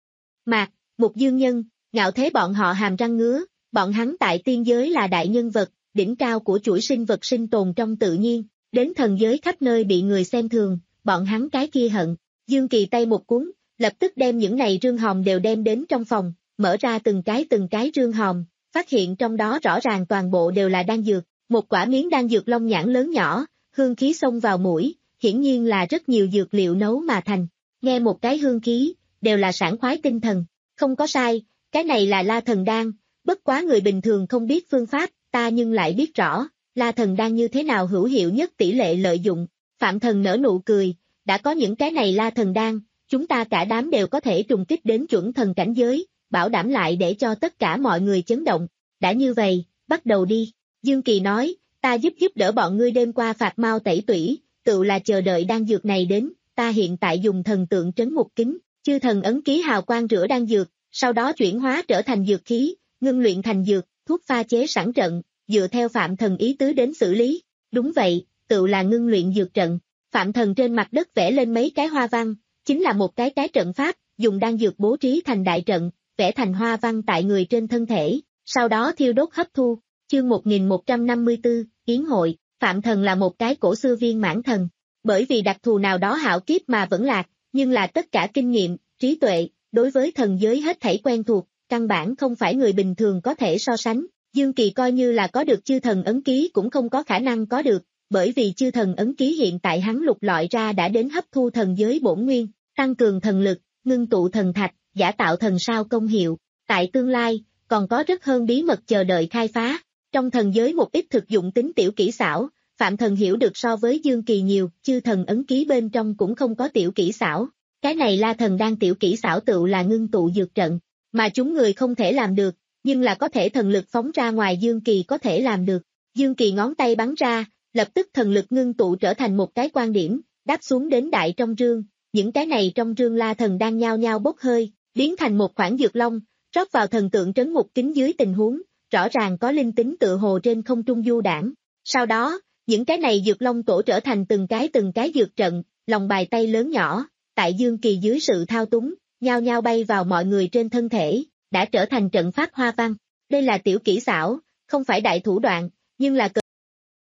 Mạc, một dương nhân, ngạo thế bọn họ hàm răng ngứa, bọn hắn tại tiên giới là đại nhân vật, đỉnh cao của chuỗi sinh vật sinh tồn trong tự nhiên, đến thần giới khắp nơi bị người xem thường, bọn hắn cái kia hận. Dương Kỳ tay một cuốn, lập tức đem những này rương hòm đều đem đến trong phòng, mở ra từng cái từng cái rương hòm, phát hiện trong đó rõ ràng toàn bộ đều là đan dược, một quả miếng đan dược long nhãn lớn nhỏ, hương khí xông vào mũi, hiển nhiên là rất nhiều dược liệu nấu mà thành. Nghe một cái hương khí, đều là sảng khoái tinh thần, không có sai, cái này là la thần đan, bất quá người bình thường không biết phương pháp, ta nhưng lại biết rõ, la thần đan như thế nào hữu hiệu nhất tỷ lệ lợi dụng. Phạm Thần nở nụ cười, đã có những cái này la thần đan, chúng ta cả đám đều có thể trùng kích đến chuẩn thần cảnh giới, bảo đảm lại để cho tất cả mọi người chấn động. Đã như vậy, bắt đầu đi. Dương Kỳ nói, ta giúp giúp đỡ bọn ngươi đêm qua phạt mau tẩy tủy, tự là chờ đợi đan dược này đến, ta hiện tại dùng thần tượng trấn ngục kính, chư thần ấn ký hào quang rửa đan dược, sau đó chuyển hóa trở thành dược khí, ngưng luyện thành dược, thuốc pha chế sẵn trận, dựa theo Phạm Thần ý tứ đến xử lý. Đúng vậy, tự là ngưng luyện dược trận. Phạm Thần trên mặt đất vẽ lên mấy cái hoa văn, chính là một cái cái trận pháp, dùng đan dược bố trí thành đại trận, vẽ thành hoa văn tại người trên thân thể, sau đó thiêu đốt hấp thu. Chương một nghìn một trăm năm mươi tư, Yến hội, Phạm Thần là một cái cổ xưa viên mãn thần, bởi vì đặc thù nào đó hạo kiếp mà vẫn lạc, nhưng là tất cả kinh nghiệm, trí tuệ, đối với thần giới hết thảy quen thuộc, căn bản không phải người bình thường có thể so sánh. Dương Kỳ coi như là có được chư thần ấn ký cũng không có khả năng có được, bởi vì chư thần ấn ký hiện tại hắn lục lọi ra đã đến hấp thu thần giới bổn nguyên, tăng cường thần lực, ngưng tụ thần thạch, giả tạo thần sao công hiệu. Tại tương lai, còn có rất hơn bí mật chờ đợi khai phá. Trong thần giới một ít thực dụng tính tiểu kỹ xảo, Phạm Thần hiểu được so với Dương Kỳ nhiều, chư thần ấn ký bên trong cũng không có tiểu kỹ xảo. Cái này la thần đang tiểu kỹ xảo tự là ngưng tụ dược trận, mà chúng người không thể làm được, nhưng là có thể thần lực phóng ra ngoài Dương Kỳ có thể làm được. Dương Kỳ ngón tay bắn ra, lập tức thần lực ngưng tụ trở thành một cái quan điểm, đáp xuống đến đại trong rương, những cái này trong rương la thần đang nhao nhao bốc hơi, biến thành một khoảng dược long, rót vào thần tượng trấn ngục kính dưới tình huống, rõ ràng có linh tính tự hồ trên không trung du đảng. Sau đó, những cái này dược long tổ trở thành từng cái từng cái dược trận, lòng bài tay lớn nhỏ, tại Dương Kỳ dưới sự thao túng, nhao nhao bay vào mọi người trên thân thể, đã trở thành trận pháp hoa văn. Đây là tiểu kỹ xảo, không phải đại thủ đoạn, nhưng là cực.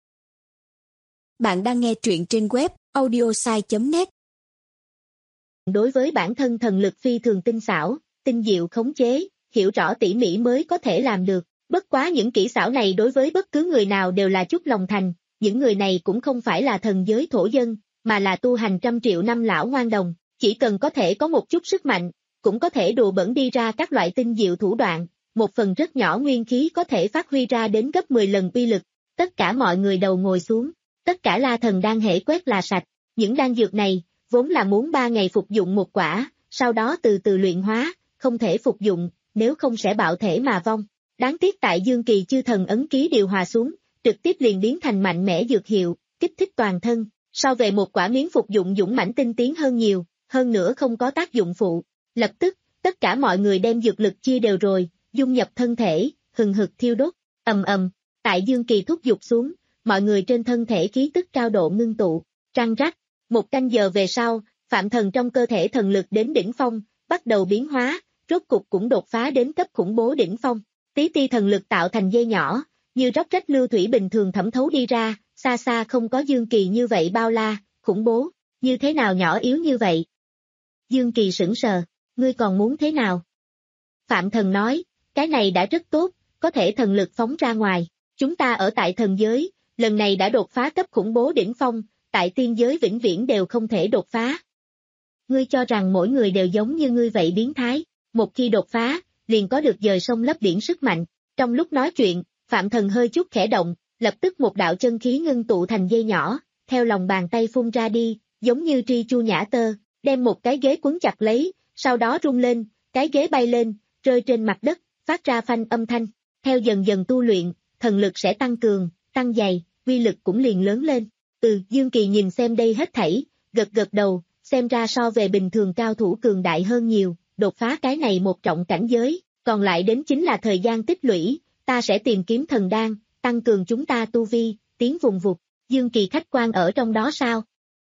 Bạn đang nghe truyện trên web audiosai chấm net. Đối với bản thân thần lực phi thường tinh xảo, tinh diệu khống chế, hiểu rõ tỉ mỉ mới có thể làm được. Bất quá những kỹ xảo này đối với bất cứ người nào đều là chút lòng thành, những người này cũng không phải là thần giới thổ dân, mà là tu hành trăm triệu năm lão ngoan đồng, chỉ cần có thể có một chút sức mạnh, cũng có thể đùa bẩn đi ra các loại tinh diệu thủ đoạn, một phần rất nhỏ nguyên khí có thể phát huy ra đến gấp mười lần uy lực. Tất cả mọi người đầu ngồi xuống, tất cả La Thần đan hễ quét là sạch. Những đan dược này, vốn là muốn ba ngày phục dụng một quả, sau đó từ từ luyện hóa, không thể phục dụng, nếu không sẽ bạo thể mà vong. Đáng tiếc tại Dương Kỳ chư thần ấn ký điều hòa xuống, trực tiếp liền biến thành mạnh mẽ dược hiệu, kích thích toàn thân, so về một quả miếng phục dụng dũng mãnh tinh tiến hơn nhiều, hơn nữa không có tác dụng phụ. Lập tức, tất cả mọi người đem dược lực chia đều rồi, dung nhập thân thể, hừng hực thiêu đốt, ầm ầm, tại Dương Kỳ thúc giục xuống, mọi người trên thân thể khí tức cao độ ngưng tụ, răng rắc, một canh giờ về sau, Phạm Thần trong cơ thể thần lực đến đỉnh phong, bắt đầu biến hóa, rốt cục cũng đột phá đến cấp khủng bố đỉnh phong, tí ti thần lực tạo thành dây nhỏ, như róc rách lưu thủy bình thường thẩm thấu đi ra, xa xa không có Dương Kỳ như vậy bao la, khủng bố, như thế nào nhỏ yếu như vậy. Dương Kỳ sững sờ, ngươi còn muốn thế nào? Phạm Thần nói, cái này đã rất tốt, có thể thần lực phóng ra ngoài, chúng ta ở tại thần giới, lần này đã đột phá cấp khủng bố đỉnh phong, tại tiên giới vĩnh viễn đều không thể đột phá. Ngươi cho rằng mỗi người đều giống như ngươi vậy biến thái, một khi đột phá, liền có được dời sông lấp biển sức mạnh. Trong lúc nói chuyện, Phạm Thần hơi chút khẽ động, lập tức một đạo chân khí ngưng tụ thành dây nhỏ, theo lòng bàn tay phun ra đi, giống như tri chu nhã tơ, đem một cái ghế quấn chặt lấy, sau đó rung lên, cái ghế bay lên, rơi trên mặt đất, phát ra phanh âm thanh. Theo dần dần tu luyện, thần lực sẽ tăng cường, tăng dày, uy lực cũng liền lớn lên. Ừ, Dương Kỳ nhìn xem đây hết thảy, gật gật đầu, xem ra so về bình thường cao thủ cường đại hơn nhiều, đột phá cái này một trọng cảnh giới, còn lại đến chính là thời gian tích lũy, ta sẽ tìm kiếm thần đan, tăng cường chúng ta tu vi, tiến vùng vụt. Dương Kỳ khách quan ở trong đó sao?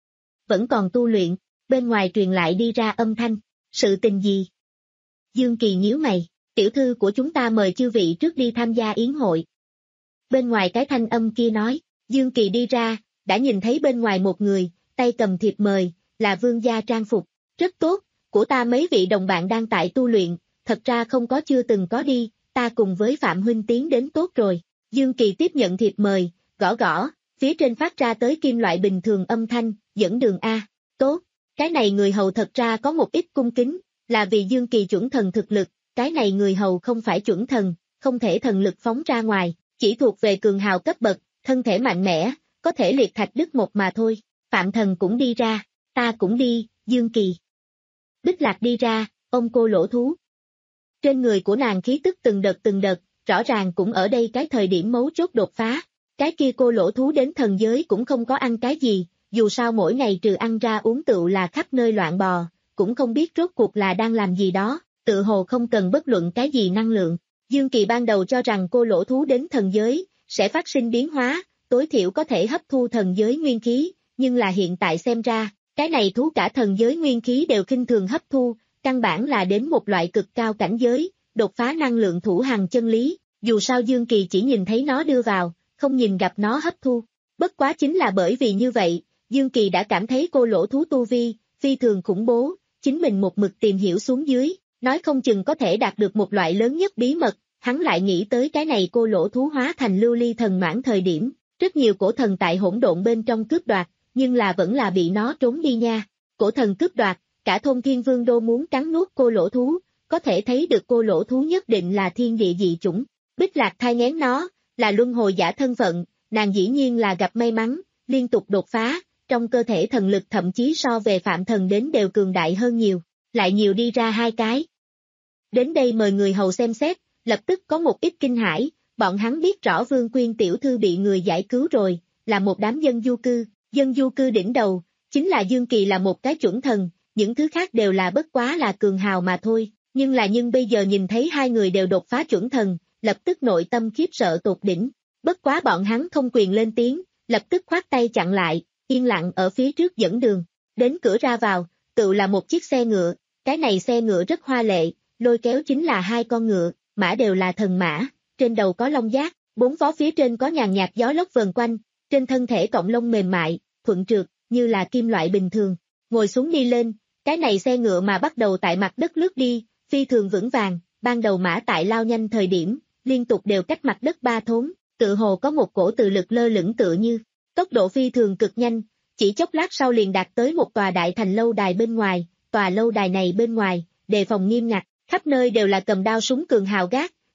Vẫn còn tu luyện, bên ngoài truyền lại đi ra âm thanh, sự tình gì? Dương Kỳ nhíu mày, tiểu thư của chúng ta mời chư vị trước đi tham gia yến hội. Bên ngoài cái thanh âm kia nói, Dương Kỳ đi ra, đã nhìn thấy bên ngoài một người, tay cầm thiệp mời, là vương gia trang phục, rất tốt, của ta mấy vị đồng bạn đang tại tu luyện, thật ra không có chưa từng có đi, ta cùng với Phạm Huynh tiến đến tốt rồi. Dương Kỳ tiếp nhận thiệp mời, gõ gõ, phía trên phát ra tới kim loại bình thường âm thanh, dẫn đường A, tốt, cái này người hầu thật ra có một ít cung kính, là vì Dương Kỳ chuẩn thần thực lực, cái này người hầu không phải chuẩn thần, không thể thần lực phóng ra ngoài, chỉ thuộc về cường hào cấp bậc, thân thể mạnh mẽ, có thể liệt thạch đứt một mà thôi. Phạm Thần cũng đi ra, ta cũng đi, Dương Kỳ. Bích Lạc đi ra, ôm cô lỗ thú. Trên người của nàng khí tức từng đợt từng đợt, rõ ràng cũng ở đây cái thời điểm mấu chốt đột phá. Cái kia cô lỗ thú đến thần giới cũng không có ăn cái gì, dù sao mỗi ngày trừ ăn ra uống tựu là khắp nơi loạn bò, cũng không biết rốt cuộc là đang làm gì đó, tự hồ không cần bất luận cái gì năng lượng. Dương Kỳ ban đầu cho rằng cô lỗ thú đến thần giới, sẽ phát sinh biến hóa, tối thiểu có thể hấp thu thần giới nguyên khí, nhưng là hiện tại xem ra, cái này thú cả thần giới nguyên khí đều khinh thường hấp thu, căn bản là đến một loại cực cao cảnh giới, đột phá năng lượng thủ hằng chân lý, dù sao Dương Kỳ chỉ nhìn thấy nó đưa vào, không nhìn gặp nó hấp thu. Bất quá chính là bởi vì như vậy, Dương Kỳ đã cảm thấy cô lỗ thú tu vi, phi thường khủng bố, chính mình một mực tìm hiểu xuống dưới, nói không chừng có thể đạt được một loại lớn nhất bí mật, hắn lại nghĩ tới cái này cô lỗ thú hóa thành lưu ly thần mãn thời điểm, rất nhiều cổ thần tại hỗn độn bên trong cướp đoạt, nhưng là vẫn là bị nó trốn đi nha. Cổ thần cướp đoạt, cả thôn thiên vương đô muốn cắn nuốt cô lỗ thú, có thể thấy được cô lỗ thú nhất định là thiên địa dị chủng. Bích Lạc thai nghén nó, là luân hồi giả thân phận, nàng dĩ nhiên là gặp may mắn, liên tục đột phá, trong cơ thể thần lực thậm chí so về Phạm Thần đến đều cường đại hơn nhiều, lại nhiều đi ra hai cái. Đến đây mời người hầu xem xét, lập tức có một ít kinh hãi, bọn hắn biết rõ Vương Quyên tiểu thư bị người giải cứu rồi, là một đám dân du cư, dân du cư đỉnh đầu, chính là Dương Kỳ là một cái chuẩn thần, những thứ khác đều là bất quá là cường hào mà thôi, nhưng là nhưng bây giờ nhìn thấy hai người đều đột phá chuẩn thần, lập tức nội tâm khiếp sợ tột đỉnh, bất quá bọn hắn không quyền lên tiếng, lập tức khoát tay chặn lại, yên lặng ở phía trước dẫn đường, đến cửa ra vào, tự là một chiếc xe ngựa, cái này xe ngựa rất hoa lệ, lôi kéo chính là hai con ngựa, mã đều là thần mã, trên đầu có long giác, bốn vó phía trên có nhàn nhạt gió lốc vần quanh, trên thân thể cọng lông mềm mại, thuận trượt, như là kim loại bình thường, ngồi xuống đi lên, cái này xe ngựa mà bắt đầu tại mặt đất lướt đi, phi thường vững vàng, ban đầu mã tại lao nhanh thời điểm, liên tục đều cách mặt đất ba thốn, tự hồ có một cổ tự lực lơ lửng tựa như, tốc độ phi thường cực nhanh, chỉ chốc lát sau liền đạt tới một tòa đại thành lâu đài bên ngoài, tòa lâu đài này bên ngoài, đề phòng nghiêm ngặt, khắp nơi đều là cầm đao súng cường hào gác,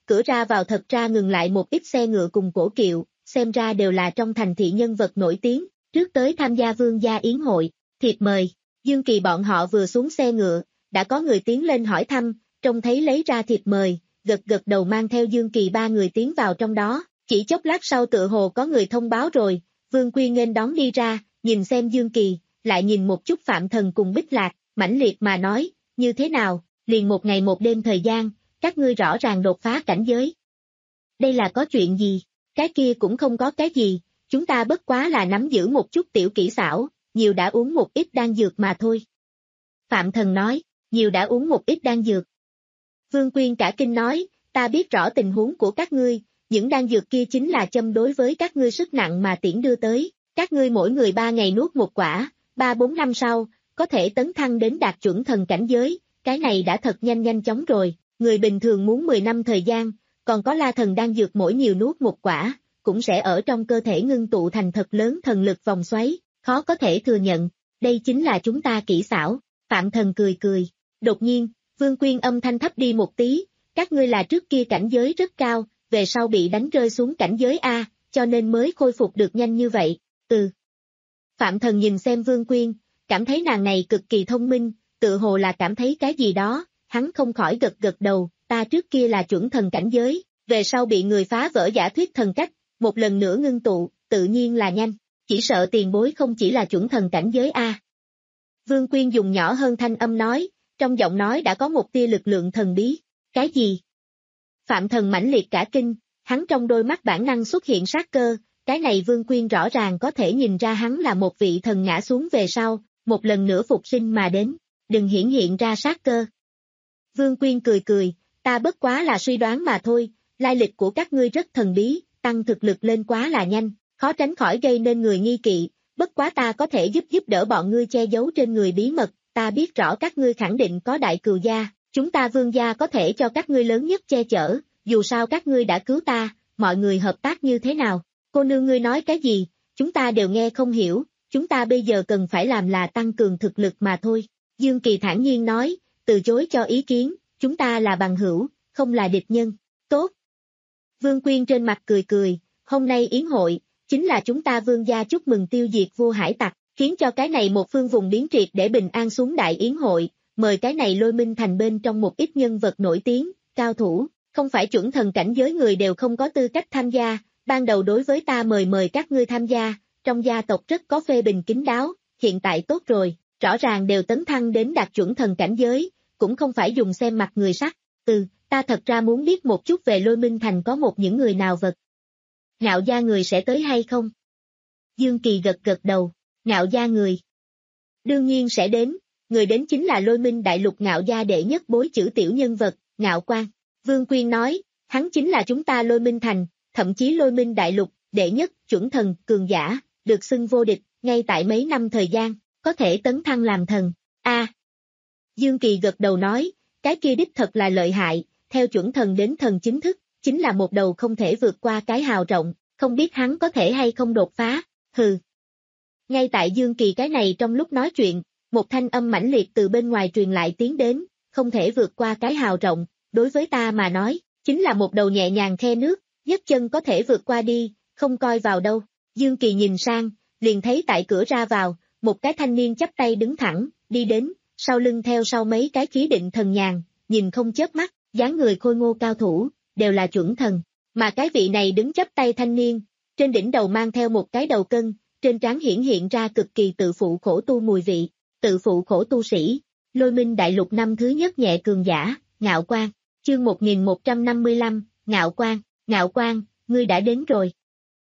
cửa ra vào thật ra ngừng lại một ít xe ngựa cùng cổ kiệu, xem ra đều là trong thành thị nhân vật nổi tiếng, trước tới tham gia vương gia yến hội, thiệp mời. Dương Kỳ bọn họ vừa xuống xe ngựa, đã có người tiến lên hỏi thăm, trông thấy lấy ra thiệp mời, gật gật đầu mang theo Dương Kỳ ba người tiến vào trong đó, chỉ chốc lát sau tựa hồ có người thông báo rồi, Vương Quy nghênh đón đi ra, nhìn xem Dương Kỳ, lại nhìn một chút Phạm Thần cùng Bích Lạc, mãnh liệt mà nói, như thế nào, liền một ngày một đêm thời gian, các ngươi rõ ràng đột phá cảnh giới. Đây là có chuyện gì? Cái kia cũng không có cái gì, chúng ta bất quá là nắm giữ một chút tiểu kỹ xảo, nhiều đã uống một ít đan dược mà thôi. Phạm Thần nói, nhiều đã uống một ít đan dược. Vương Quyên cả kinh nói, ta biết rõ tình huống của các ngươi, những đan dược kia chính là châm đối với các ngươi sức nặng mà tiễn đưa tới, các ngươi mỗi người ba ngày nuốt một quả, ba bốn năm sau, có thể tấn thăng đến đạt chuẩn thần cảnh giới, cái này đã thật nhanh nhanh chóng rồi, người bình thường muốn mười năm thời gian, còn có la thần đan dược mỗi nhiều nuốt một quả, cũng sẽ ở trong cơ thể ngưng tụ thành thật lớn thần lực vòng xoáy, khó có thể thừa nhận, đây chính là chúng ta kỹ xảo, Phạm Thần cười cười, đột nhiên, Vương Quyên âm thanh thấp đi một tí, các ngươi là trước kia cảnh giới rất cao, về sau bị đánh rơi xuống cảnh giới A, cho nên mới khôi phục được nhanh như vậy, ừ. Phạm Thần nhìn xem Vương Quyên, cảm thấy nàng này cực kỳ thông minh, tự hồ là cảm thấy cái gì đó, hắn không khỏi gật gật đầu, ta trước kia là chuẩn thần cảnh giới, về sau bị người phá vỡ giả thuyết thần cách, một lần nữa ngưng tụ, tự nhiên là nhanh, chỉ sợ tiền bối không chỉ là chuẩn thần cảnh giới A. Vương Quyên dùng nhỏ hơn thanh âm nói, trong giọng nói đã có một tia lực lượng thần bí, cái gì? Phạm Thần mãnh liệt cả kinh, hắn trong đôi mắt bản năng xuất hiện sát cơ, cái này Vương Quyên rõ ràng có thể nhìn ra hắn là một vị thần ngã xuống về sau, một lần nữa phục sinh mà đến, đừng hiển hiện ra sát cơ. Vương Quyên cười cười, ta bất quá là suy đoán mà thôi, lai lịch của các ngươi rất thần bí, tăng thực lực lên quá là nhanh, khó tránh khỏi gây nên người nghi kỵ, bất quá ta có thể giúp giúp đỡ bọn ngươi che giấu trên người bí mật, ta biết rõ các ngươi khẳng định có đại cừu gia, chúng ta Vương gia có thể cho các ngươi lớn nhất che chở, dù sao các ngươi đã cứu ta, mọi người hợp tác như thế nào, cô nương ngươi nói cái gì, chúng ta đều nghe không hiểu, chúng ta bây giờ cần phải làm là tăng cường thực lực mà thôi, Dương Kỳ thản nhiên nói, từ chối cho ý kiến, chúng ta là bằng hữu, không là địch nhân, tốt. Vương Quyên trên mặt cười cười, hôm nay yến hội, chính là chúng ta Vương gia chúc mừng tiêu diệt vua hải tặc, khiến cho cái này một phương vùng biến triệt để bình an xuống đại yến hội, mời cái này Lôi Minh Thành bên trong một ít nhân vật nổi tiếng, cao thủ, không phải chuẩn thần cảnh giới người đều không có tư cách tham gia, ban đầu đối với ta mời mời các ngươi tham gia, trong gia tộc rất có phê bình kín đáo, hiện tại tốt rồi, rõ ràng đều tấn thăng đến đạt chuẩn thần cảnh giới, cũng không phải dùng xem mặt người sắc, ừ, ta thật ra muốn biết một chút về Lôi Minh Thành có một những người nào vật. Ngạo gia người sẽ tới hay không? Dương Kỳ gật gật đầu, Ngạo gia người. Đương nhiên sẽ đến, người đến chính là Lôi Minh Đại Lục Ngạo gia đệ nhất bối chữ tiểu nhân vật, Ngạo Quan. Vương Quyên nói, hắn chính là chúng ta Lôi Minh Thành, thậm chí Lôi Minh Đại Lục, đệ nhất, chuẩn thần, cường giả, được xưng vô địch, ngay tại mấy năm thời gian, có thể tấn thăng làm thần. A. À, Dương Kỳ gật đầu nói, cái kia đích thật là lợi hại, theo chuẩn thần đến thần chính thức, chính là một đầu không thể vượt qua cái hào rộng, không biết hắn có thể hay không đột phá, hừ. Ngay tại Dương Kỳ cái này trong lúc nói chuyện, một thanh âm mãnh liệt từ bên ngoài truyền lại tiến đến, không thể vượt qua cái hào rộng, đối với ta mà nói, chính là một đầu nhẹ nhàng khe nước, nhấc chân có thể vượt qua đi, không coi vào đâu. Dương Kỳ nhìn sang, liền thấy tại cửa ra vào, một cái thanh niên chắp tay đứng thẳng, đi đến, sau lưng theo sau mấy cái khí định thần nhàn, nhìn không chớp mắt, dáng người khôi ngô cao thủ, đều là chuẩn thần, mà cái vị này đứng chắp tay thanh niên, trên đỉnh đầu mang theo một cái đầu cân, trên trán hiển hiện ra cực kỳ tự phụ khổ tu mùi vị, tự phụ khổ tu sĩ, Lôi Minh Đại Lục năm thứ nhất nhẹ cường giả, Ngạo Quan, chương một nghìn một trăm năm mươi lăm, Ngạo Quan, Ngạo Quan, ngươi đã đến rồi.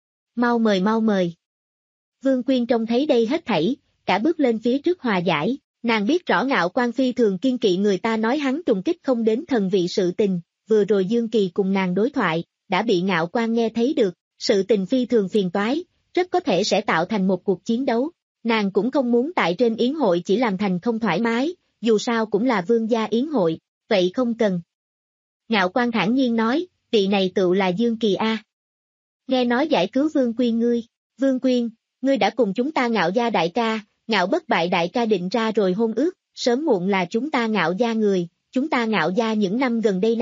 Mau mời mau mời. Vương Quyên trông thấy đây hết thảy, cả bước lên phía trước hòa giải, nàng biết rõ Ngạo Quan phi thường kiên kỵ người ta nói hắn trùng kích không đến thần vị sự tình, vừa rồi Dương Kỳ cùng nàng đối thoại, đã bị Ngạo Quan nghe thấy được, sự tình phi thường phiền toái, rất có thể sẽ tạo thành một cuộc chiến đấu, nàng cũng không muốn tại trên yến hội chỉ làm thành không thoải mái, dù sao cũng là vương gia yến hội, vậy không cần. Ngạo Quan thản nhiên nói, vị này tựu là Dương Kỳ A. Nghe nói giải cứu Vương Quyên ngươi, Vương Quyên, ngươi đã cùng chúng ta Ngạo gia đại ca, Ngạo bất bại đại ca định ra rồi hôn ước, sớm muộn là chúng ta Ngạo gia người, chúng ta Ngạo gia những năm gần đây này,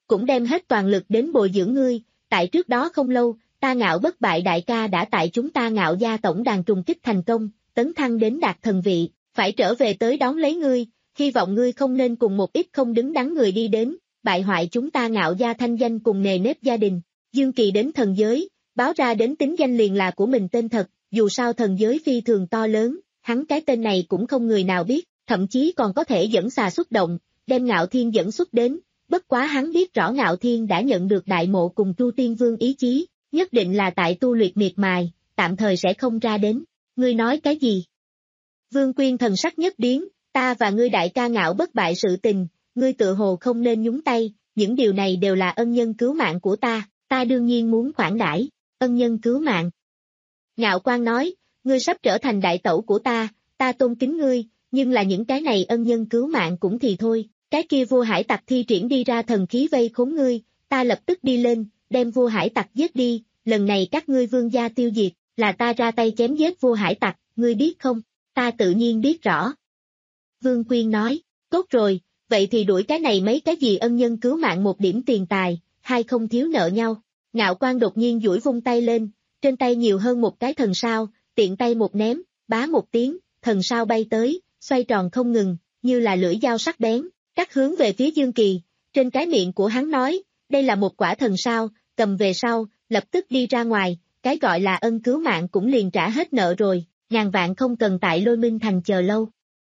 cũng đem hết toàn lực đến bồi dưỡng ngươi, tại trước đó không lâu, ta Ngạo bất bại đại ca đã tại chúng ta Ngạo gia tổng đàn trùng kích thành công, tấn thăng đến đạt thần vị, phải trở về tới đón lấy ngươi, hy vọng ngươi không nên cùng một ít không đứng đắn người đi đến, bại hoại chúng ta Ngạo gia thanh danh cùng nề nếp gia đình. Dương Kỳ đến thần giới, báo ra đến tính danh liền là của mình tên thật, dù sao thần giới phi thường to lớn, hắn cái tên này cũng không người nào biết, thậm chí còn có thể dẫn xà xuất động, đem Ngạo Thiên dẫn xuất đến, bất quá hắn biết rõ Ngạo Thiên đã nhận được đại mộ cùng Chu Tiên Vương ý chí, nhất định là tại tu luyện miệt mài, tạm thời sẽ không ra đến. Ngươi nói cái gì? Vương Quyên thần sắc nhất biến, ta và ngươi đại ca Ngạo bất bại sự tình, ngươi tự hồ không nên nhúng tay, những điều này đều là ân nhân cứu mạng của ta, ta đương nhiên muốn khoản đãi, ân nhân cứu mạng. Ngạo Quan nói, ngươi sắp trở thành đại tẩu của ta, ta tôn kính ngươi, nhưng là những cái này ân nhân cứu mạng cũng thì thôi, cái kia vua hải tặc thi triển đi ra thần khí vây khốn ngươi, ta lập tức đi lên, đem vua hải tặc giết đi, lần này các ngươi vương gia tiêu diệt, là ta ra tay chém giết vua hải tặc, ngươi biết không? Ta tự nhiên biết rõ. Vương Quyên nói, tốt rồi, vậy thì đuổi cái này mấy cái gì ân nhân cứu mạng một điểm tiền tài, hai không thiếu nợ nhau. Ngạo Quan đột nhiên duỗi vung tay lên, trên tay nhiều hơn một cái thần sao, tiện tay một ném, bá một tiếng, thần sao bay tới, xoay tròn không ngừng, như là lưỡi dao sắc bén, cắt hướng về phía Dương Kỳ, trên cái miệng của hắn nói, đây là một quả thần sao, cầm về sau, lập tức đi ra ngoài, cái gọi là ân cứu mạng cũng liền trả hết nợ rồi, ngàn vạn không cần tại Lôi Minh Thành chờ lâu.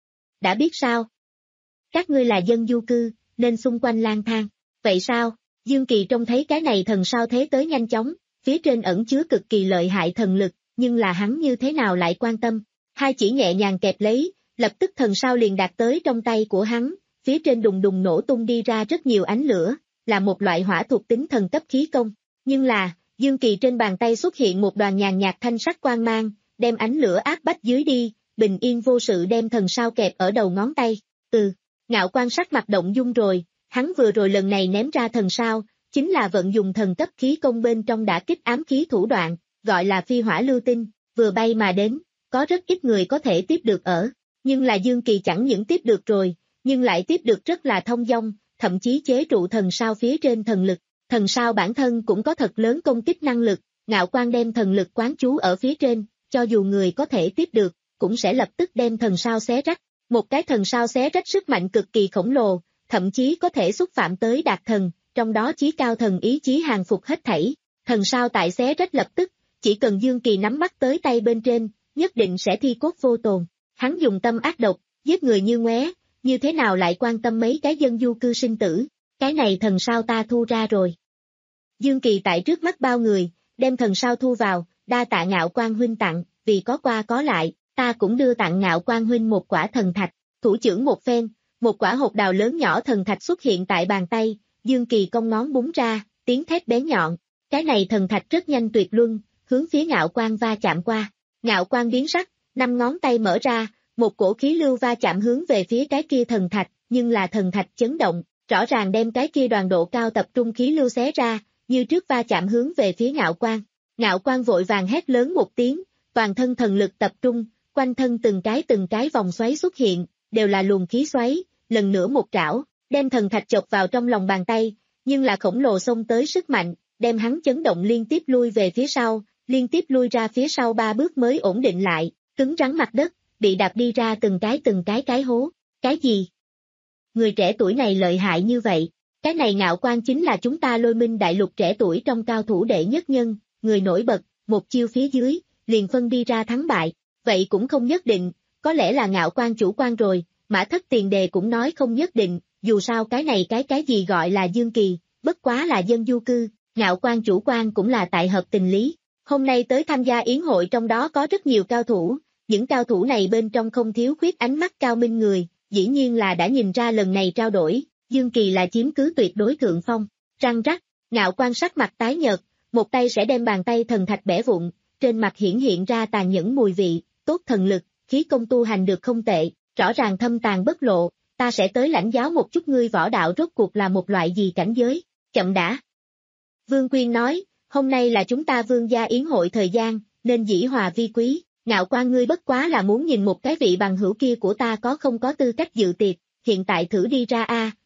Đã biết sao? Các ngươi là dân du cư, nên xung quanh lang thang, vậy sao? Dương Kỳ trông thấy cái này thần sao thế tới nhanh chóng, phía trên ẩn chứa cực kỳ lợi hại thần lực, nhưng là hắn như thế nào lại quan tâm, hai chỉ nhẹ nhàng kẹp lấy, lập tức thần sao liền đạt tới trong tay của hắn, phía trên đùng đùng nổ tung đi ra rất nhiều ánh lửa, là một loại hỏa thuộc tính thần cấp khí công, nhưng là, Dương Kỳ trên bàn tay xuất hiện một đoàn nhàn nhạt thanh sắc quang mang, đem ánh lửa áp bách dưới đi, bình yên vô sự đem thần sao kẹp ở đầu ngón tay, ừ, Ngạo Quan sắc mặt động dung rồi, hắn vừa rồi lần này ném ra thần sao, chính là vận dụng thần cấp khí công bên trong đã kích ám khí thủ đoạn, gọi là phi hỏa lưu tinh, vừa bay mà đến, có rất ít người có thể tiếp được ở, nhưng là Dương Kỳ chẳng những tiếp được rồi, nhưng lại tiếp được rất là thông dong, thậm chí chế trụ thần sao phía trên thần lực, thần sao bản thân cũng có thật lớn công kích năng lực, Ngạo Quan đem thần lực quán chú ở phía trên, cho dù người có thể tiếp được, cũng sẽ lập tức đem thần sao xé rách, một cái thần sao xé rách sức mạnh cực kỳ khổng lồ, thậm chí có thể xúc phạm tới đạt thần, trong đó chí cao thần ý chí hàng phục hết thảy, thần sao tại xé rách lập tức, chỉ cần Dương Kỳ nắm bắt tới tay bên trên, nhất định sẽ thi cốt vô tồn, hắn dùng tâm ác độc, giết người như ngoé, như thế nào lại quan tâm mấy cái dân du cư sinh tử, cái này thần sao ta thu ra rồi. Dương Kỳ tại trước mắt bao người, đem thần sao thu vào, đa tạ Ngạo Quan huynh tặng, vì có qua có lại, ta cũng đưa tặng Ngạo Quan huynh một quả thần thạch, thủ trưởng một phen, một quả hột đào lớn nhỏ thần thạch xuất hiện tại bàn tay, Dương Kỳ cong ngón búng ra, tiếng thét bén nhọn, cái này thần thạch rất nhanh tuyệt luân, hướng phía Ngạo Quan va chạm qua, Ngạo Quan biến sắc, năm ngón tay mở ra, một cổ khí lưu va chạm hướng về phía cái kia thần thạch, nhưng là thần thạch chấn động, rõ ràng đem cái kia đoàn độ cao tập trung khí lưu xé ra, như trước va chạm hướng về phía Ngạo Quan. Ngạo Quan vội vàng hét lớn một tiếng, toàn thân thần lực tập trung, quanh thân từng cái từng cái vòng xoáy xuất hiện, đều là luồng khí xoáy, lần nữa một trảo, đem thần thạch chộp vào trong lòng bàn tay, nhưng là khổng lồ xông tới sức mạnh, đem hắn chấn động liên tiếp lui về phía sau, liên tiếp lui ra phía sau ba bước mới ổn định lại, cứng rắn mặt đất, bị đạp đi ra từng cái từng cái cái hố, cái gì? Người trẻ tuổi này lợi hại như vậy, cái này Ngạo Quan chính là chúng ta Lôi Minh đại lục trẻ tuổi trong cao thủ đệ nhất nhân, người nổi bật, một chiêu phía dưới, liền phân đi ra thắng bại, vậy cũng không nhất định, có lẽ là Ngạo Quan chủ quan rồi, Mã Thất Tiền Đề cũng nói không nhất định, dù sao cái này cái cái gì gọi là Dương Kỳ, bất quá là dân du cư, Ngạo Quan chủ quan cũng là tại hợp tình lý. Hôm nay tới tham gia yến hội trong đó có rất nhiều cao thủ, những cao thủ này bên trong không thiếu khuyết ánh mắt cao minh người, dĩ nhiên là đã nhìn ra lần này trao đổi, Dương Kỳ là chiếm cứ tuyệt đối thượng phong, răng rắc, Ngạo Quan sắc mặt tái nhợt, một tay sẽ đem bàn tay thần thạch bẻ vụn, trên mặt hiển hiện ra tàn nhẫn mùi vị, tốt thần lực, khí công tu hành được không tệ, rõ ràng thâm tàn bất lộ, ta sẽ tới lãnh giáo một chút ngươi võ đạo rốt cuộc là một loại gì cảnh giới, chậm đã. Vương Quyên nói, hôm nay là chúng ta Vương gia yến hội thời gian, nên dĩ hòa vi quý, Ngạo Quan ngươi bất quá là muốn nhìn một cái vị bằng hữu kia của ta có không có tư cách dự tiệc, hiện tại thử đi ra a,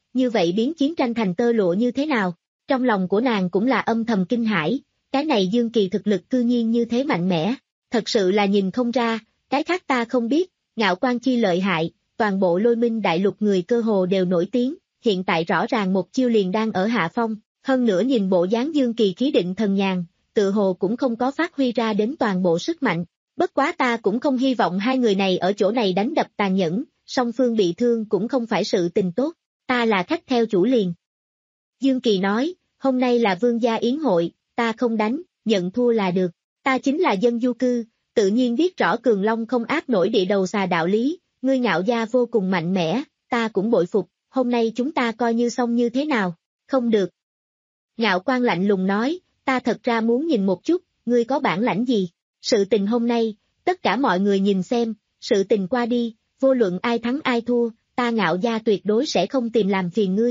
như vậy biến chiến tranh thành tơ lụa như thế nào? Trong lòng của nàng cũng là âm thầm kinh hãi, cái này Dương Kỳ thực lực cư nhiên như thế mạnh mẽ, thật sự là nhìn không ra, cái khác ta không biết, Ngạo Quan chi lợi hại, toàn bộ Lôi Minh đại lục người cơ hồ đều nổi tiếng, hiện tại rõ ràng một chiêu liền đang ở hạ phong, hơn nữa nhìn bộ dáng Dương Kỳ khí định thần nhàn, tự hồ cũng không có phát huy ra đến toàn bộ sức mạnh, bất quá ta cũng không hy vọng hai người này ở chỗ này đánh đập tàn nhẫn, song phương bị thương cũng không phải sự tình tốt, ta là khách theo chủ liền. Dương Kỳ nói, hôm nay là vương gia yến hội, ta không đánh, nhận thua là được, ta chính là dân du cư, tự nhiên biết rõ Cường Long không áp nổi địa đầu xà đạo lý, ngươi Ngạo gia vô cùng mạnh mẽ, ta cũng bội phục, hôm nay chúng ta coi như xong như thế nào, không được. Ngạo Quan lạnh lùng nói, ta thật ra muốn nhìn một chút, ngươi có bản lãnh gì, sự tình hôm nay, tất cả mọi người nhìn xem, sự tình qua đi, vô luận ai thắng ai thua, ta Ngạo gia tuyệt đối sẽ không tìm làm phiền ngươi.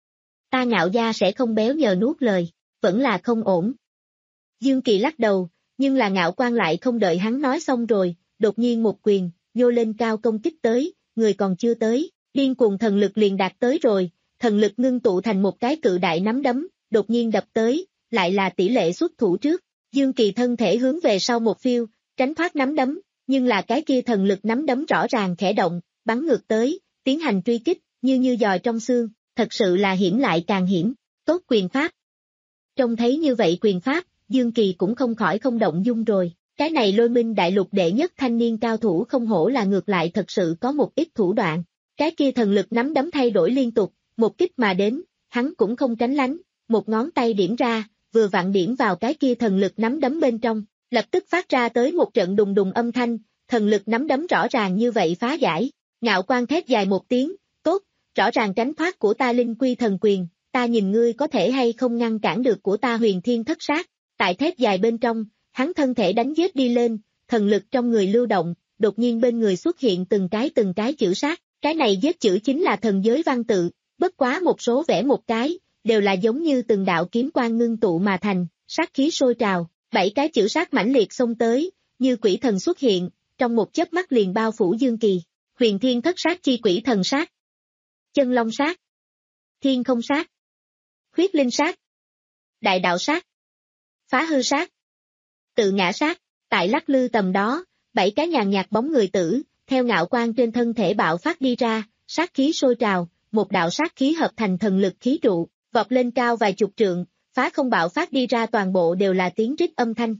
Ta Ngạo gia sẽ không béo nhờ nuốt lời, vẫn là không ổn. Dương Kỳ lắc đầu, nhưng là Ngạo Quan lại không đợi hắn nói xong rồi, đột nhiên một quyền, nhô lên cao công kích tới, người còn chưa tới, điên cuồng thần lực liền đạt tới rồi, thần lực ngưng tụ thành một cái cự đại nắm đấm, đột nhiên đập tới, lại là tỷ lệ xuất thủ trước, Dương Kỳ thân thể hướng về sau một phiêu, tránh thoát nắm đấm, nhưng là cái kia thần lực nắm đấm rõ ràng khẽ động, bắn ngược tới, tiến hành truy kích, như như giòi trong xương, thật sự là hiểm lại càng hiểm, tốt quyền pháp. Trông thấy như vậy quyền pháp, Dương Kỳ cũng không khỏi không động dung rồi, cái này Lôi Minh đại lục đệ nhất thanh niên cao thủ không hổ là ngược lại thật sự có một ít thủ đoạn, cái kia thần lực nắm đấm thay đổi liên tục, một kích mà đến, hắn cũng không tránh lánh, một ngón tay điểm ra, vừa vặn điểm vào cái kia thần lực nắm đấm bên trong, lập tức phát ra tới một trận đùng đùng âm thanh, thần lực nắm đấm rõ ràng như vậy phá giải, Ngạo Quan thét dài một tiếng, tốt, rõ ràng tránh thoát của ta linh quy thần quyền, ta nhìn ngươi có thể hay không ngăn cản được của ta huyền thiên thất sát, tại thét dài bên trong, hắn thân thể đánh giết đi lên, thần lực trong người lưu động, đột nhiên bên người xuất hiện từng cái từng cái chữ sát, cái này giết chữ chính là thần giới văn tự, bất quá một số vẽ một cái, đều là giống như từng đạo kiếm quang ngưng tụ mà thành, sát khí sôi trào, bảy cái chữ sát mãnh liệt xông tới, như quỷ thần xuất hiện, trong một chớp mắt liền bao phủ Dương Kỳ, huyền thiên thất sát chi quỷ thần sát, chân long sát, thiên không sát, huyết linh sát, đại đạo sát, phá hư sát, tự ngã sát, tại lắc lư tầm đó, bảy cái nhàn nhạt bóng người tử, theo Ngạo Quan trên thân thể bạo phát đi ra, sát khí sôi trào, một đạo sát khí hợp thành thần lực khí trụ, vọt lên cao vài chục trượng, phá không bạo phát đi ra toàn bộ đều là tiếng rít âm thanh.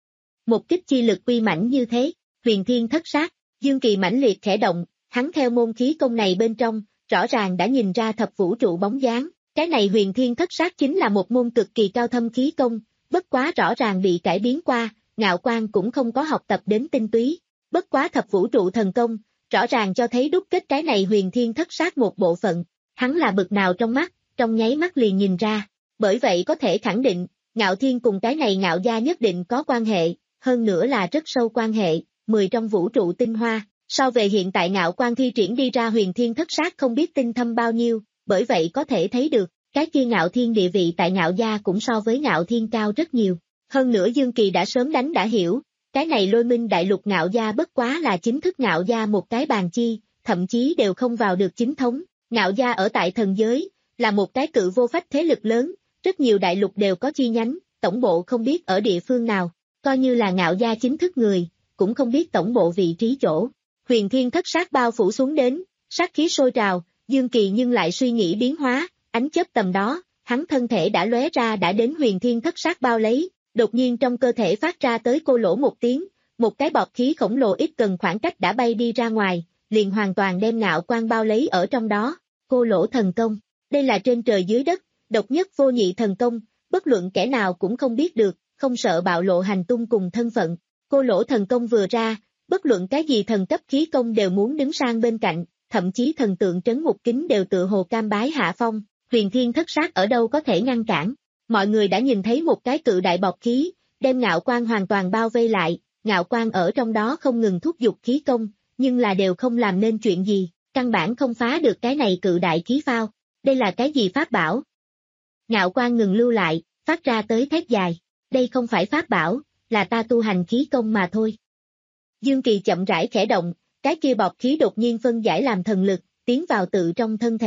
Một kích chi lực uy mãnh như thế, huyền thiên thất sát, Dương Kỳ mãnh liệt khẽ động, hắn theo môn khí công này bên trong, rõ ràng đã nhìn ra thập vũ trụ bóng dáng, cái này huyền thiên thất sát chính là một môn cực kỳ cao thâm khí công, bất quá rõ ràng bị cải biến qua, Ngạo Quan cũng không có học tập đến tinh túy, bất quá thập vũ trụ thần công, rõ ràng cho thấy đúc kết cái này huyền thiên thất sát một bộ phận, hắn là bực nào trong mắt, trong nháy mắt liền nhìn ra, bởi vậy có thể khẳng định, Ngạo Thiên cùng cái này Ngạo gia nhất định có quan hệ, hơn nữa là rất sâu quan hệ, mười trong vũ trụ tinh hoa, so về hiện tại Ngạo Quan thi triển đi ra huyền thiên thất sát không biết tinh thâm bao nhiêu, bởi vậy có thể thấy được, cái kia Ngạo Thiên địa vị tại Ngạo gia cũng so với Ngạo Thiên cao rất nhiều, hơn nữa Dương Kỳ đã sớm đánh đã hiểu, cái này Lôi Minh đại lục Ngạo gia bất quá là chính thức Ngạo gia một cái bàn chi, thậm chí đều không vào được chính thống, Ngạo gia ở tại thần giới, là một cái cự vô phách thế lực lớn, rất nhiều đại lục đều có chi nhánh, tổng bộ không biết ở địa phương nào, coi như là Ngạo gia chính thức người, cũng không biết tổng bộ vị trí chỗ. Huyền thiên thất sát bao phủ xuống đến, sát khí sôi trào, Dương Kỳ nhưng lại suy nghĩ biến hóa, ánh chớp tầm đó, hắn thân thể đã lóe ra đã đến huyền thiên thất sát bao lấy, đột nhiên trong cơ thể phát ra tới cô lỗ một tiếng, một cái bọt khí khổng lồ ít cần khoảng cách đã bay đi ra ngoài, liền hoàn toàn đem Ngạo Quan bao lấy ở trong đó, cô lỗ thần công, đây là trên trời dưới đất, độc nhất vô nhị thần công, bất luận kẻ nào cũng không biết được, không sợ bạo lộ hành tung cùng thân phận, cô lỗ thần công vừa ra, bất luận cái gì thần cấp khí công đều muốn đứng sang bên cạnh, thậm chí thần tượng trấn ngục kính đều tự hồ cam bái hạ phong, huyền thiên thất sát ở đâu có thể ngăn cản. Mọi người đã nhìn thấy một cái cự đại bọt khí, đem Ngạo Quan hoàn toàn bao vây lại, Ngạo Quan ở trong đó không ngừng thúc giục khí công, nhưng là đều không làm nên chuyện gì, căn bản không phá được cái này cự đại khí phao. Đây là cái gì pháp bảo? Ngạo Quan ngừng lưu lại, phát ra tới thét dài, đây không phải pháp bảo, là ta tu hành khí công mà thôi. Dương Kỳ chậm rãi khẽ động, cái kia bọt khí đột nhiên phân giải làm thần lực, tiến vào tự trong thân thể,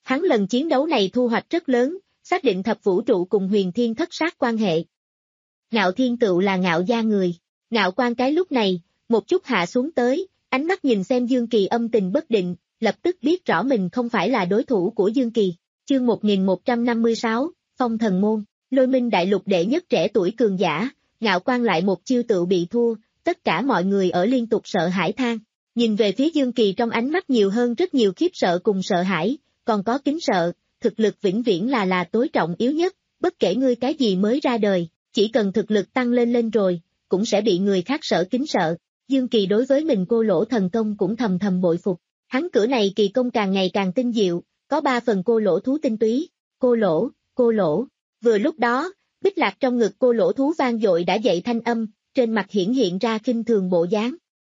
Hắn lần chiến đấu này thu hoạch rất lớn, xác định thập vũ trụ cùng huyền thiên thất sát quan hệ. Ngạo Thiên Tựu là Ngạo gia người, Ngạo Quan cái lúc này, một chút hạ xuống tới, ánh mắt nhìn xem Dương Kỳ âm tình bất định, lập tức biết rõ mình không phải là đối thủ của Dương Kỳ. Chương một nghìn một trăm năm mươi sáu, Phong Thần Môn, Lôi Minh đại lục đệ nhất trẻ tuổi cường giả, Ngạo Quan lại một chiêu tựu bị thua, tất cả mọi người ở liên tục sợ hãi than. Nhìn về phía Dương Kỳ trong ánh mắt nhiều hơn rất nhiều khiếp sợ cùng sợ hãi, còn có kính sợ, thực lực vĩnh viễn là là tối trọng yếu nhất, bất kể ngươi cái gì mới ra đời, chỉ cần thực lực tăng lên lên rồi, cũng sẽ bị người khác sợ kính sợ. Dương Kỳ đối với mình cô lỗ thần công cũng thầm thầm bội phục, hắn cửa này kỳ công càng ngày càng tinh diệu, có ba phần cô lỗ thú tinh túy, cô lỗ, cô lỗ. Vừa lúc đó, bích lạc trong ngực cô lỗ thú vang dội đã dậy thanh âm, trên mặt hiển hiện ra khinh thường bộ dáng.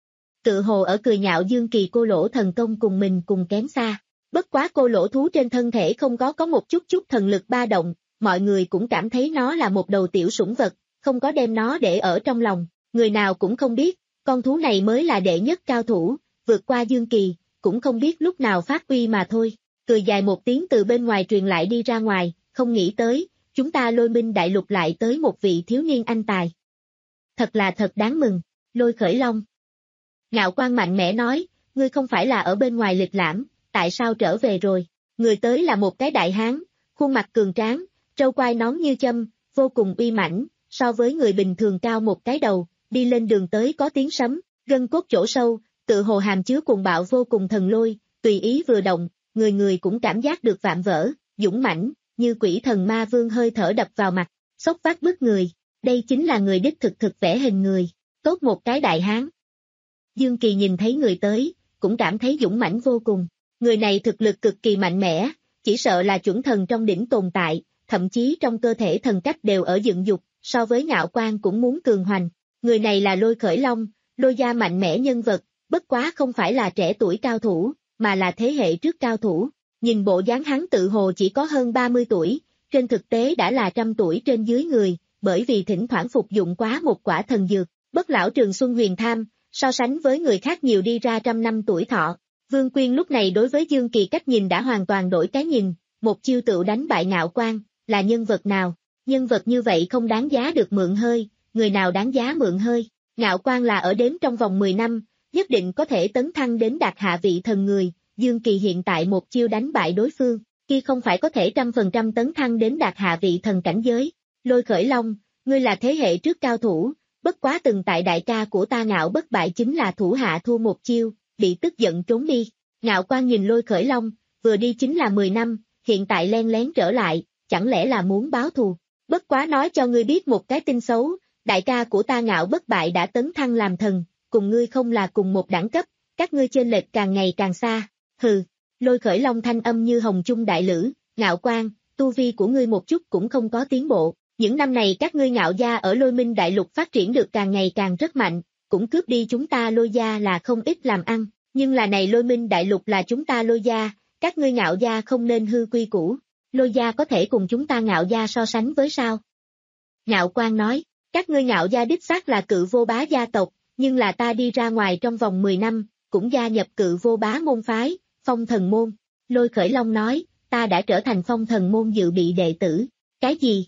Tự hồ ở cười nhạo Dương Kỳ cô lỗ thần công cùng mình cùng kém xa, bất quá cô lỗ thú trên thân thể không có có một chút chút thần lực ba động, mọi người cũng cảm thấy nó là một đầu tiểu sủng vật, không có đem nó để ở trong lòng, người nào cũng không biết, con thú này mới là đệ nhất cao thủ, vượt qua Dương Kỳ, cũng không biết lúc nào phát uy mà thôi. Cười dài một tiếng từ bên ngoài truyền lại đi ra ngoài, không nghĩ tới, chúng ta Lôi Minh đại lục lại tới một vị thiếu niên anh tài. Thật là thật đáng mừng, Lôi Khởi Long. Ngạo Quan mạnh mẽ nói, ngươi không phải là ở bên ngoài lịch lãm, tại sao trở về rồi? Người tới là một cái đại hán, khuôn mặt cường tráng, râu quai nón như châm, vô cùng uy mãnh, so với người bình thường cao một cái đầu, đi lên đường tới có tiếng sấm, gân cốt chỗ sâu, tự hồ hàm chứa cuồng bạo vô cùng thần lôi, tùy ý vừa động, người người cũng cảm giác được vạm vỡ, dũng mãnh, như quỷ thần ma vương hơi thở đập vào mặt, sốc vác bức người, đây chính là người đích thực thực vẽ hình người, tốt một cái đại hán. Dương Kỳ nhìn thấy người tới, cũng cảm thấy dũng mãnh vô cùng, người này thực lực cực kỳ mạnh mẽ, chỉ sợ là chuẩn thần trong đỉnh tồn tại, thậm chí trong cơ thể thần cách đều ở dựng dục, so với Ngạo Quan cũng muốn cường hoành. Người này là Lôi Khởi Long, Lôi gia mạnh mẽ nhân vật, bất quá không phải là trẻ tuổi cao thủ, mà là thế hệ trước cao thủ. Nhìn bộ dáng hắn tự hồ chỉ có hơn ba mươi tuổi, trên thực tế đã là trăm tuổi trên dưới người, bởi vì thỉnh thoảng phục dụng quá một quả thần dược, bất lão trường xuân huyền tham, so sánh với người khác nhiều đi ra trăm năm tuổi thọ. Vương Quyên lúc này đối với Dương Kỳ cách nhìn đã hoàn toàn đổi cái nhìn, một chiêu tựu đánh bại Ngạo Quan, là nhân vật nào? Nhân vật như vậy không đáng giá được mượn hơi, người nào đáng giá mượn hơi? Ngạo Quan là ở đếm trong vòng mười năm, nhất định có thể tấn thăng đến đạt hạ vị thần người, Dương Kỳ hiện tại một chiêu đánh bại đối phương, khi không phải có thể trăm phần trăm tấn thăng đến đạt hạ vị thần cảnh giới. Lôi Khởi Long, ngươi là thế hệ trước cao thủ, bất quá từng tại đại ca của ta Ngạo bất bại chính là thủ hạ thua một chiêu, bị tức giận trốn đi. Ngạo Quan nhìn Lôi Khởi Long, vừa đi chính là mười năm, hiện tại len lén trở lại, chẳng lẽ là muốn báo thù? Bất quá nói cho ngươi biết một cái tin xấu, đại ca của ta Ngạo bất bại đã tấn thăng làm thần, cùng ngươi không là cùng một đẳng cấp, các ngươi chênh lệch càng ngày càng xa. Hừ, Lôi Khởi Long thanh âm như hồng trung đại lữ, Ngạo Quan, tu vi của ngươi một chút cũng không có tiến bộ, những năm này các ngươi Ngạo gia ở Lôi Minh đại lục phát triển được càng ngày càng rất mạnh, cũng cướp đi chúng ta Lôi gia là không ít làm ăn, nhưng là này Lôi Minh đại lục là chúng ta Lôi gia, các ngươi Ngạo gia không nên hư quy củ, Lôi gia có thể cùng chúng ta Ngạo gia so sánh với sao? Ngạo Quan nói, các ngươi Ngạo gia đích xác là cự vô bá gia tộc, nhưng là ta đi ra ngoài trong vòng mười năm, cũng gia nhập cự vô bá môn phái, Phong Thần môn. Lôi Khởi Long nói, ta đã trở thành Phong Thần môn dự bị đệ tử. Cái gì?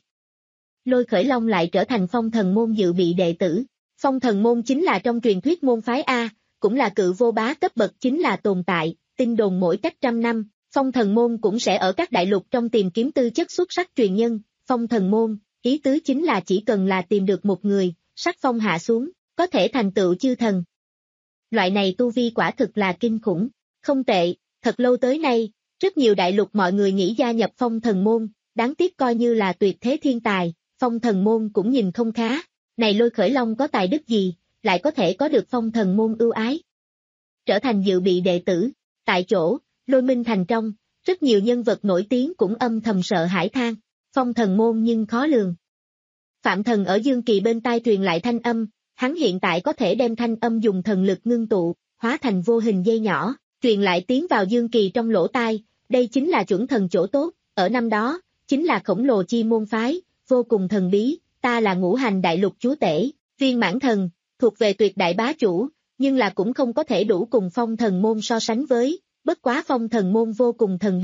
Lôi Khởi Long lại trở thành Phong Thần môn dự bị đệ tử. Phong Thần môn chính là trong truyền thuyết môn phái A, cũng là cự vô bá cấp bậc chính là tồn tại, tin đồn mỗi cách trăm năm, Phong Thần môn cũng sẽ ở các đại lục trong tìm kiếm tư chất xuất sắc truyền nhân. Phong Thần môn, ý tứ chính là chỉ cần là tìm được một người, sắc phong hạ xuống, có thể thành tựu chư thần. Loại này tu vi quả thực là kinh khủng, không tệ, thật lâu tới nay, rất nhiều đại lục mọi người nghĩ gia nhập Phong Thần môn, đáng tiếc coi như là tuyệt thế thiên tài, Phong Thần môn cũng nhìn không khá, này Lôi Khởi Long có tài đức gì, lại có thể có được Phong Thần môn ưu ái. Trở thành dự bị đệ tử, tại chỗ, Lôi Minh thành trong, rất nhiều nhân vật nổi tiếng cũng âm thầm sợ hãi than, Phong Thần môn nhưng khó lường. Phạm Thần ở Dương Kỳ bên tai truyền lại thanh âm, hắn hiện tại có thể đem thanh âm dùng thần lực ngưng tụ, hóa thành vô hình dây nhỏ, truyền lại tiến vào Dương Kỳ trong lỗ tai, đây chính là chuẩn thần chỗ tốt, ở năm đó, chính là khổng lồ chi môn phái, vô cùng thần bí, ta là ngũ hành đại lục chúa tể, viên mãn thần, thuộc về tuyệt đại bá chủ, nhưng là cũng không có thể đủ cùng Phong Thần môn so sánh với, bất quá Phong Thần môn vô cùng thần bí,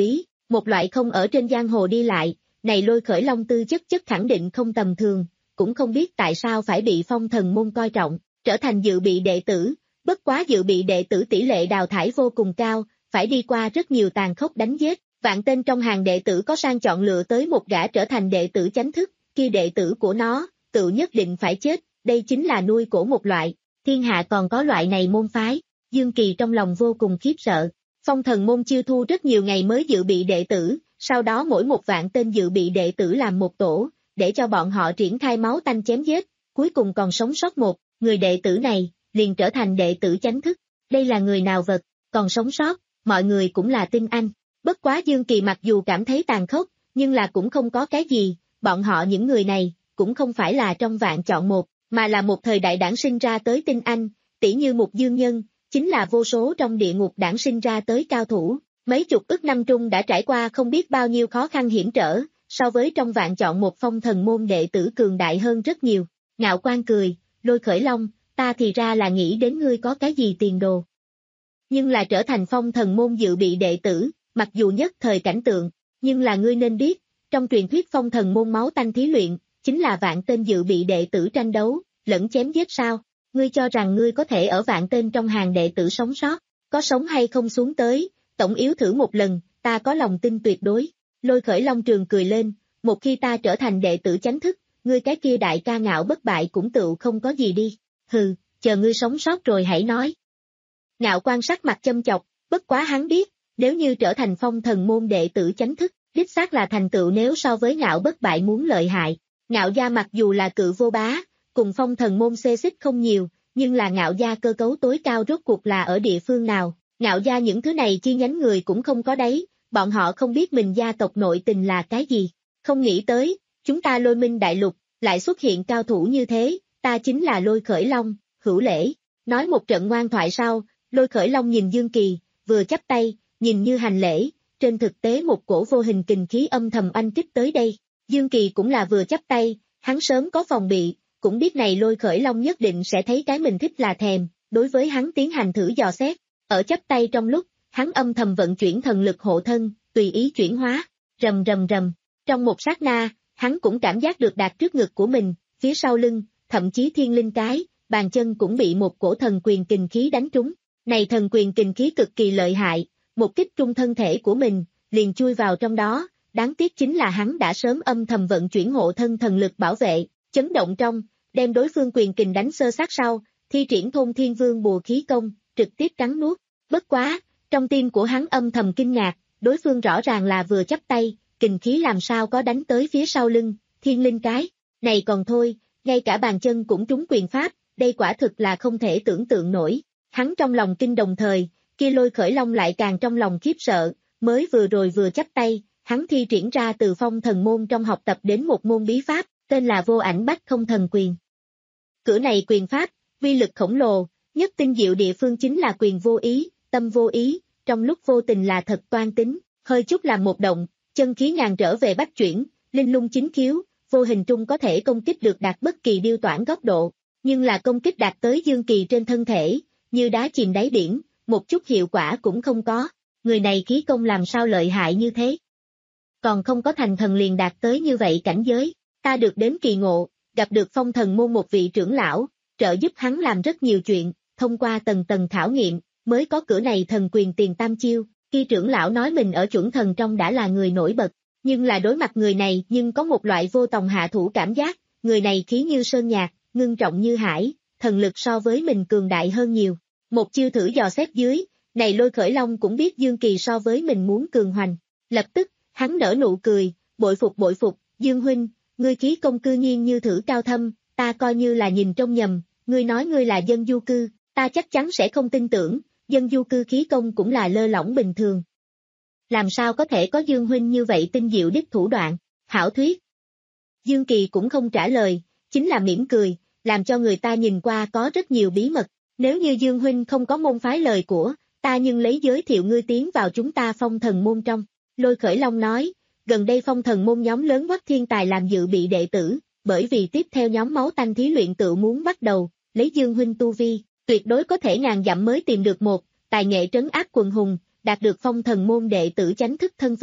một loại không ở trên giang hồ đi lại, này Lôi Khởi Long tư chất chất khẳng định không tầm thường, cũng không biết tại sao phải bị Phong Thần môn coi trọng, trở thành dự bị đệ tử, bất quá dự bị đệ tử tỷ lệ đào thải vô cùng cao, phải đi qua rất nhiều tàn khốc đánh giết, vạn tên trong hàng đệ tử có sang chọn lựa tới một gã trở thành đệ tử chánh thức, khi đệ tử của nó, tự nhất định phải chết, đây chính là nuôi cổ một loại, thiên hạ còn có loại này môn phái, Dương Kỳ trong lòng vô cùng khiếp sợ. Phong Thần môn chiêu thu rất nhiều ngày mới dự bị đệ tử, sau đó mỗi một vạn tên dự bị đệ tử làm một tổ, để cho bọn họ triển khai máu tanh chém giết, cuối cùng còn sống sót một, người đệ tử này, liền trở thành đệ tử chánh thức. Đây là người nào vật, còn sống sót, mọi người cũng là tin anh. Bất quá Dương Kỳ mặc dù cảm thấy tàn khốc, nhưng là cũng không có cái gì, bọn họ những người này, cũng không phải là trong vạn chọn một, mà là một thời đại đản sinh ra tới tinh anh, tỷ như một dương nhân, chính là vô số trong địa ngục đản sinh ra tới cao thủ, mấy chục ức năm trung đã trải qua không biết bao nhiêu khó khăn hiểm trở, so với trong vạn chọn một Phong Thần môn đệ tử cường đại hơn rất nhiều. Ngạo Quan cười, Lôi Khởi Long, ta thì ra là nghĩ đến ngươi có cái gì tiền đồ. Nhưng là trở thành Phong Thần môn dự bị đệ tử, mặc dù nhất thời cảnh tượng, nhưng là ngươi nên biết, trong truyền thuyết Phong Thần môn máu tanh thí luyện, chính là vạn tên dự bị đệ tử tranh đấu, lẫn chém giết sao, ngươi cho rằng ngươi có thể ở vạn tên trong hàng đệ tử sống sót, có sống hay không xuống tới, tổng yếu thử một lần, ta có lòng tin tuyệt đối. Lôi Khởi Long trường cười lên, một khi ta trở thành đệ tử chánh thức, ngươi cái kia đại ca ngạo bất bại cũng tự không có gì đi, hừ, chờ ngươi sống sót rồi hãy nói. Ngạo Quan sắc mặt châm chọc, bất quá hắn biết, nếu như trở thành Phong Thần môn đệ tử chánh thức, đích xác là thành tựu nếu so với ngạo bất bại muốn lợi hại. Ngạo gia mặc dù là cự vô bá, cùng Phong Thần môn xê xích không nhiều, nhưng là ngạo gia cơ cấu tối cao rốt cuộc là ở địa phương nào, ngạo gia những thứ này chi nhánh người cũng không có đấy, bọn họ không biết mình gia tộc nội tình là cái gì, không nghĩ tới, chúng ta Lôi Minh đại lục, lại xuất hiện cao thủ như thế, ta chính là Lôi Khởi Long, hữu lễ, nói một trận ngoan thoại sau, Lôi Khởi Long nhìn Dương Kỳ, vừa chắp tay, nhìn như hành lễ, trên thực tế một cổ vô hình kình khí âm thầm oanh kích tới đây, Dương Kỳ cũng là vừa chắp tay, hắn sớm có phòng bị, cũng biết này Lôi Khởi Long nhất định sẽ thấy cái mình thích là thèm, đối với hắn tiến hành thử dò xét, ở chắp tay trong lúc, hắn âm thầm vận chuyển thần lực hộ thân, tùy ý chuyển hóa, rầm rầm rầm, trong một sát na, hắn cũng cảm giác được đạt trước ngực của mình, phía sau lưng, thậm chí thiên linh cái, bàn chân cũng bị một cổ thần quyền kình khí đánh trúng, này thần quyền kình khí cực kỳ lợi hại, một kích trung thân thể của mình, liền chui vào trong đó, đáng tiếc chính là hắn đã sớm âm thầm vận chuyển hộ thân thần lực bảo vệ, chấn động trong, đem đối phương quyền kình đánh sơ sát sau, thi triển Thôn Thiên Vương bùa khí công, trực tiếp cắn nuốt, bất quá, trong tim của hắn âm thầm kinh ngạc, đối phương rõ ràng là vừa chắp tay, kình khí làm sao có đánh tới phía sau lưng, thiên linh cái, này còn thôi, ngay cả bàn chân cũng trúng quyền pháp, đây quả thực là không thể tưởng tượng nổi, hắn trong lòng kinh đồng thời, kia Lôi Khởi Long lại càng trong lòng khiếp sợ, mới vừa rồi vừa chắp tay, hắn thi triển ra từ Phong Thần môn trong học tập đến một môn bí pháp, tên là Vô Ảnh Bách Không Thần Quyền. Cửa này quyền pháp, vi lực khổng lồ, nhất tinh diệu địa phương chính là quyền vô ý, tâm vô ý, trong lúc vô tình là thật toan tính, hơi chút làm một động, chân khí ngàn trở về bách chuyển, linh lung chính khiếu, vô hình trung có thể công kích được đạt bất kỳ điêu toản góc độ, nhưng là công kích đạt tới Dương Kỳ trên thân thể, như đá chìm đáy biển, một chút hiệu quả cũng không có, người này khí công làm sao lợi hại như thế. Còn không có thành thần liền đạt tới như vậy cảnh giới, ta được đến kỳ ngộ, gặp được Phong Thần môn một vị trưởng lão, trợ giúp hắn làm rất nhiều chuyện, thông qua tầng tầng khảo nghiệm, mới có cửa này thần quyền tiền tam chiêu, khi trưởng lão nói mình ở chuẩn thần trong đã là người nổi bật, nhưng là đối mặt người này nhưng có một loại vô tòng hạ thủ cảm giác, người này khí như sơn nhạc, ngưng trọng như hải, thần lực so với mình cường đại hơn nhiều, một chiêu thử dò xét dưới, này Lôi Khởi Long cũng biết Dương Kỳ so với mình muốn cường hoành, lập tức, hắn nở nụ cười, bội phục bội phục, Dương huynh, ngươi khí công cư nhiên như thử cao thâm, ta coi như là nhìn trông nhầm, ngươi nói ngươi là dân du cư, ta chắc chắn sẽ không tin tưởng, dân du cư khí công cũng là lơ lỏng bình thường. Làm sao có thể có Dương huynh như vậy tinh diệu đích thủ đoạn, hảo thuyết. Dương Kỳ cũng không trả lời, chính là mỉm cười, làm cho người ta nhìn qua có rất nhiều bí mật, nếu như Dương huynh không có môn phái lời của, ta nhưng lấy giới thiệu ngươi tiến vào chúng ta Phong Thần môn trong. Lôi Khởi Long nói, gần đây Phong Thần môn nhóm lớn quắc thiên tài làm dự bị đệ tử, bởi vì tiếp theo nhóm máu tanh thí luyện tự muốn bắt đầu, lấy Dương huynh tu vi, tuyệt đối có thể ngàn dặm mới tìm được một, tài nghệ trấn áp quần hùng, đạt được Phong Thần môn đệ tử chánh thức thân phận,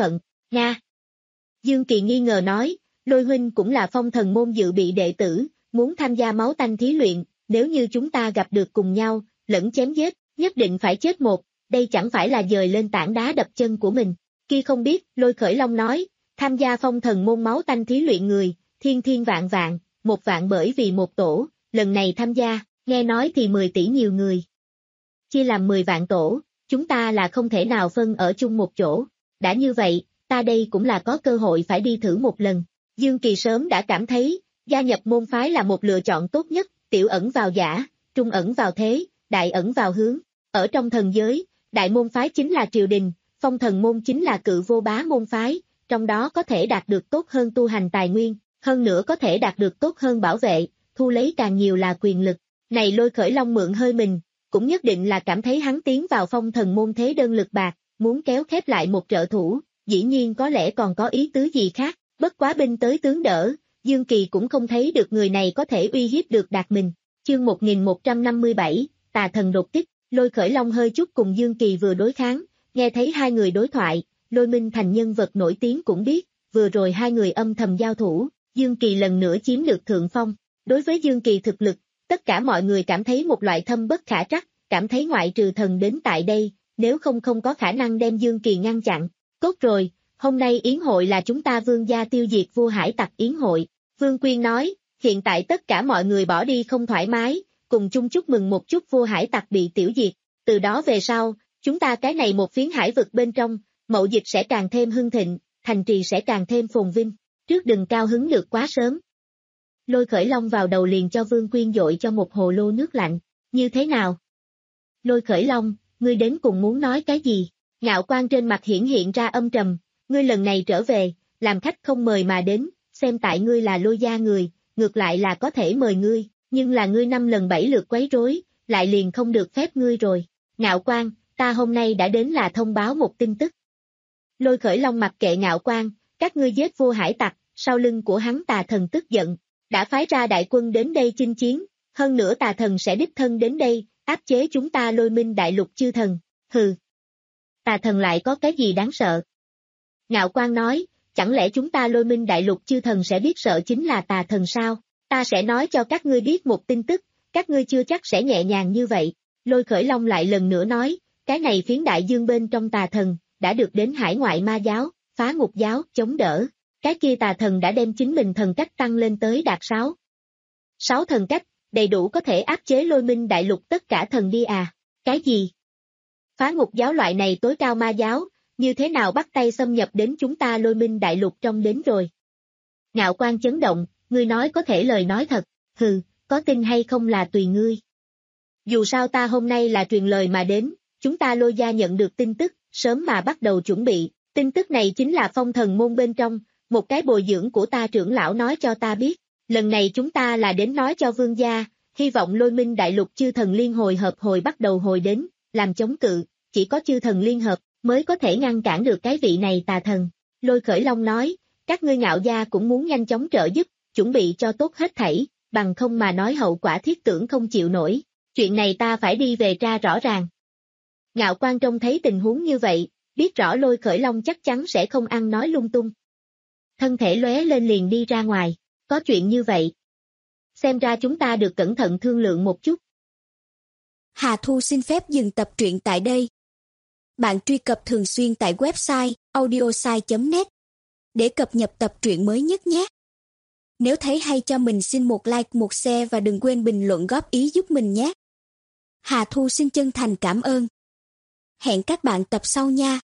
Nga. Dương Kỳ nghi ngờ nói, Lôi huynh cũng là phong thần môn dự bị đệ tử, muốn tham gia máu tanh thí luyện, nếu như chúng ta gặp được cùng nhau, lẫn chém giết, nhất định phải chết một, đây chẳng phải là dời lên tảng đá đập chân của mình. Kia không biết, Lôi Khởi Long nói, tham gia phong thần môn máu tanh thí luyện người, thiên thiên vạn vạn, một vạn bởi vì một tổ, lần này tham gia, nghe nói thì mười tỷ nhiều người. Chia làm mười vạn tổ, chúng ta là không thể nào phân ở chung một chỗ, đã như vậy, ta đây cũng là có cơ hội phải đi thử một lần. Dương Kỳ sớm đã cảm thấy, gia nhập môn phái là một lựa chọn tốt nhất, tiểu ẩn vào giả, trung ẩn vào thế, đại ẩn vào hướng. Ở trong thần giới, đại môn phái chính là triều đình, phong thần môn chính là cự vô bá môn phái, trong đó có thể đạt được tốt hơn tu hành tài nguyên, hơn nữa có thể đạt được tốt hơn bảo vệ, thu lấy càng nhiều là quyền lực. Này Lôi Khởi Long mượn hơi mình, cũng nhất định là cảm thấy hắn tiến vào phong thần môn thế đơn lực bạc, muốn kéo khép lại một trợ thủ, dĩ nhiên có lẽ còn có ý tứ gì khác, bất quá binh tới tướng đỡ, Dương Kỳ cũng không thấy được người này có thể uy hiếp được Đạt mình. Chương một nghìn một trăm năm mươi bảy, Tà Thần đột kích, Lôi Khởi Long hơi chút cùng Dương Kỳ vừa đối kháng, nghe thấy hai người đối thoại, Lôi Minh Thành nhân vật nổi tiếng cũng biết, vừa rồi hai người âm thầm giao thủ, Dương Kỳ lần nữa chiếm được thượng phong. Đối với Dương Kỳ thực lực, tất cả mọi người cảm thấy một loại thâm bất khả trắc, cảm thấy ngoại trừ thần đến tại đây, nếu không không có khả năng đem Dương Kỳ ngăn chặn. Tốt rồi, hôm nay yến hội là chúng ta Vương gia tiêu diệt vua hải tặc yến hội. Vương Quyên nói, hiện tại tất cả mọi người bỏ đi không thoải mái, cùng chung chúc mừng một chút vua hải tặc bị tiểu diệt. Từ đó về sau, chúng ta cái này một phiến hải vực bên trong, mậu dịch sẽ càng thêm hưng thịnh, thành trì sẽ càng thêm phồn vinh. Trước đừng cao hứng được quá sớm. Lôi Khởi Long vào đầu liền cho Vương Quyên dội cho một hồ lô nước lạnh. Như thế nào? Lôi Khởi Long, ngươi đến cùng muốn nói cái gì? Ngạo quan trên mặt hiển hiện ra âm trầm, ngươi lần này trở về, làm khách không mời mà đến, xem tại ngươi là Lôi gia người, ngược lại là có thể mời ngươi, nhưng là ngươi năm lần bảy lượt quấy rối, lại liền không được phép ngươi rồi. Ngạo quan, ta hôm nay đã đến là thông báo một tin tức. Lôi Khởi Long mặc kệ Ngạo quan, các ngươi giết vua hải tặc, sau lưng của hắn Tà Thần tức giận, đã phái ra đại quân đến đây chinh chiến, hơn nữa Tà Thần sẽ đích thân đến đây, áp chế chúng ta Lôi Minh đại lục chư thần. Hừ. Tà Thần lại có cái gì đáng sợ? Ngạo quan nói, chẳng lẽ chúng ta Lôi Minh đại lục chư thần sẽ biết sợ chính là Tà Thần sao? Ta sẽ nói cho các ngươi biết một tin tức, các ngươi chưa chắc sẽ nhẹ nhàng như vậy. Lôi Khởi Long lại lần nữa nói, cái này phiến đại dương bên trong Tà Thần, đã được đến hải ngoại ma giáo, phá ngục giáo, chống đỡ. Cái kia Tà Thần đã đem chính mình thần cách tăng lên tới đạt sáu. Sáu thần cách, đầy đủ có thể áp chế Lôi Minh đại lục tất cả thần đi à? Cái gì? Phá ngục giáo loại này tối cao ma giáo, như thế nào bắt tay xâm nhập đến chúng ta Lôi Minh đại lục trong đến rồi? Ngạo quan chấn động, ngươi nói có thể lời nói thật, hừ, có tin hay không là tùy ngươi. Dù sao ta hôm nay là truyền lời mà đến, chúng ta Lôi gia nhận được tin tức, sớm mà bắt đầu chuẩn bị, tin tức này chính là phong thần môn bên trong, một cái bồi dưỡng của ta trưởng lão nói cho ta biết, lần này chúng ta là đến nói cho vương gia, hy vọng Lôi Minh đại lục chư thần liên hồi hợp hồi bắt đầu hồi đến, làm chống cự, chỉ có chư thần liên hợp mới có thể ngăn cản được cái vị này Tà Thần. Lôi Khởi Long nói, các ngươi Ngạo gia cũng muốn nhanh chóng trợ giúp, chuẩn bị cho tốt hết thảy, bằng không mà nói hậu quả thiết tưởng không chịu nổi, chuyện này ta phải đi về tra rõ ràng. Ngạo quan trông thấy tình huống như vậy, biết rõ Lôi Khởi Long chắc chắn sẽ không ăn nói lung tung. Thân thể lóe lên liền đi ra ngoài, có chuyện như vậy. Xem ra chúng ta được cẩn thận thương lượng một chút. Hà Thu xin phép dừng tập truyện tại đây. Bạn truy cập thường xuyên tại website audiosai chấm net để cập nhật tập truyện mới nhất nhé. Nếu thấy hay cho mình xin một like, một share và đừng quên bình luận góp ý giúp mình nhé. Hà Thu xin chân thành cảm ơn. Hẹn các bạn tập sau nha.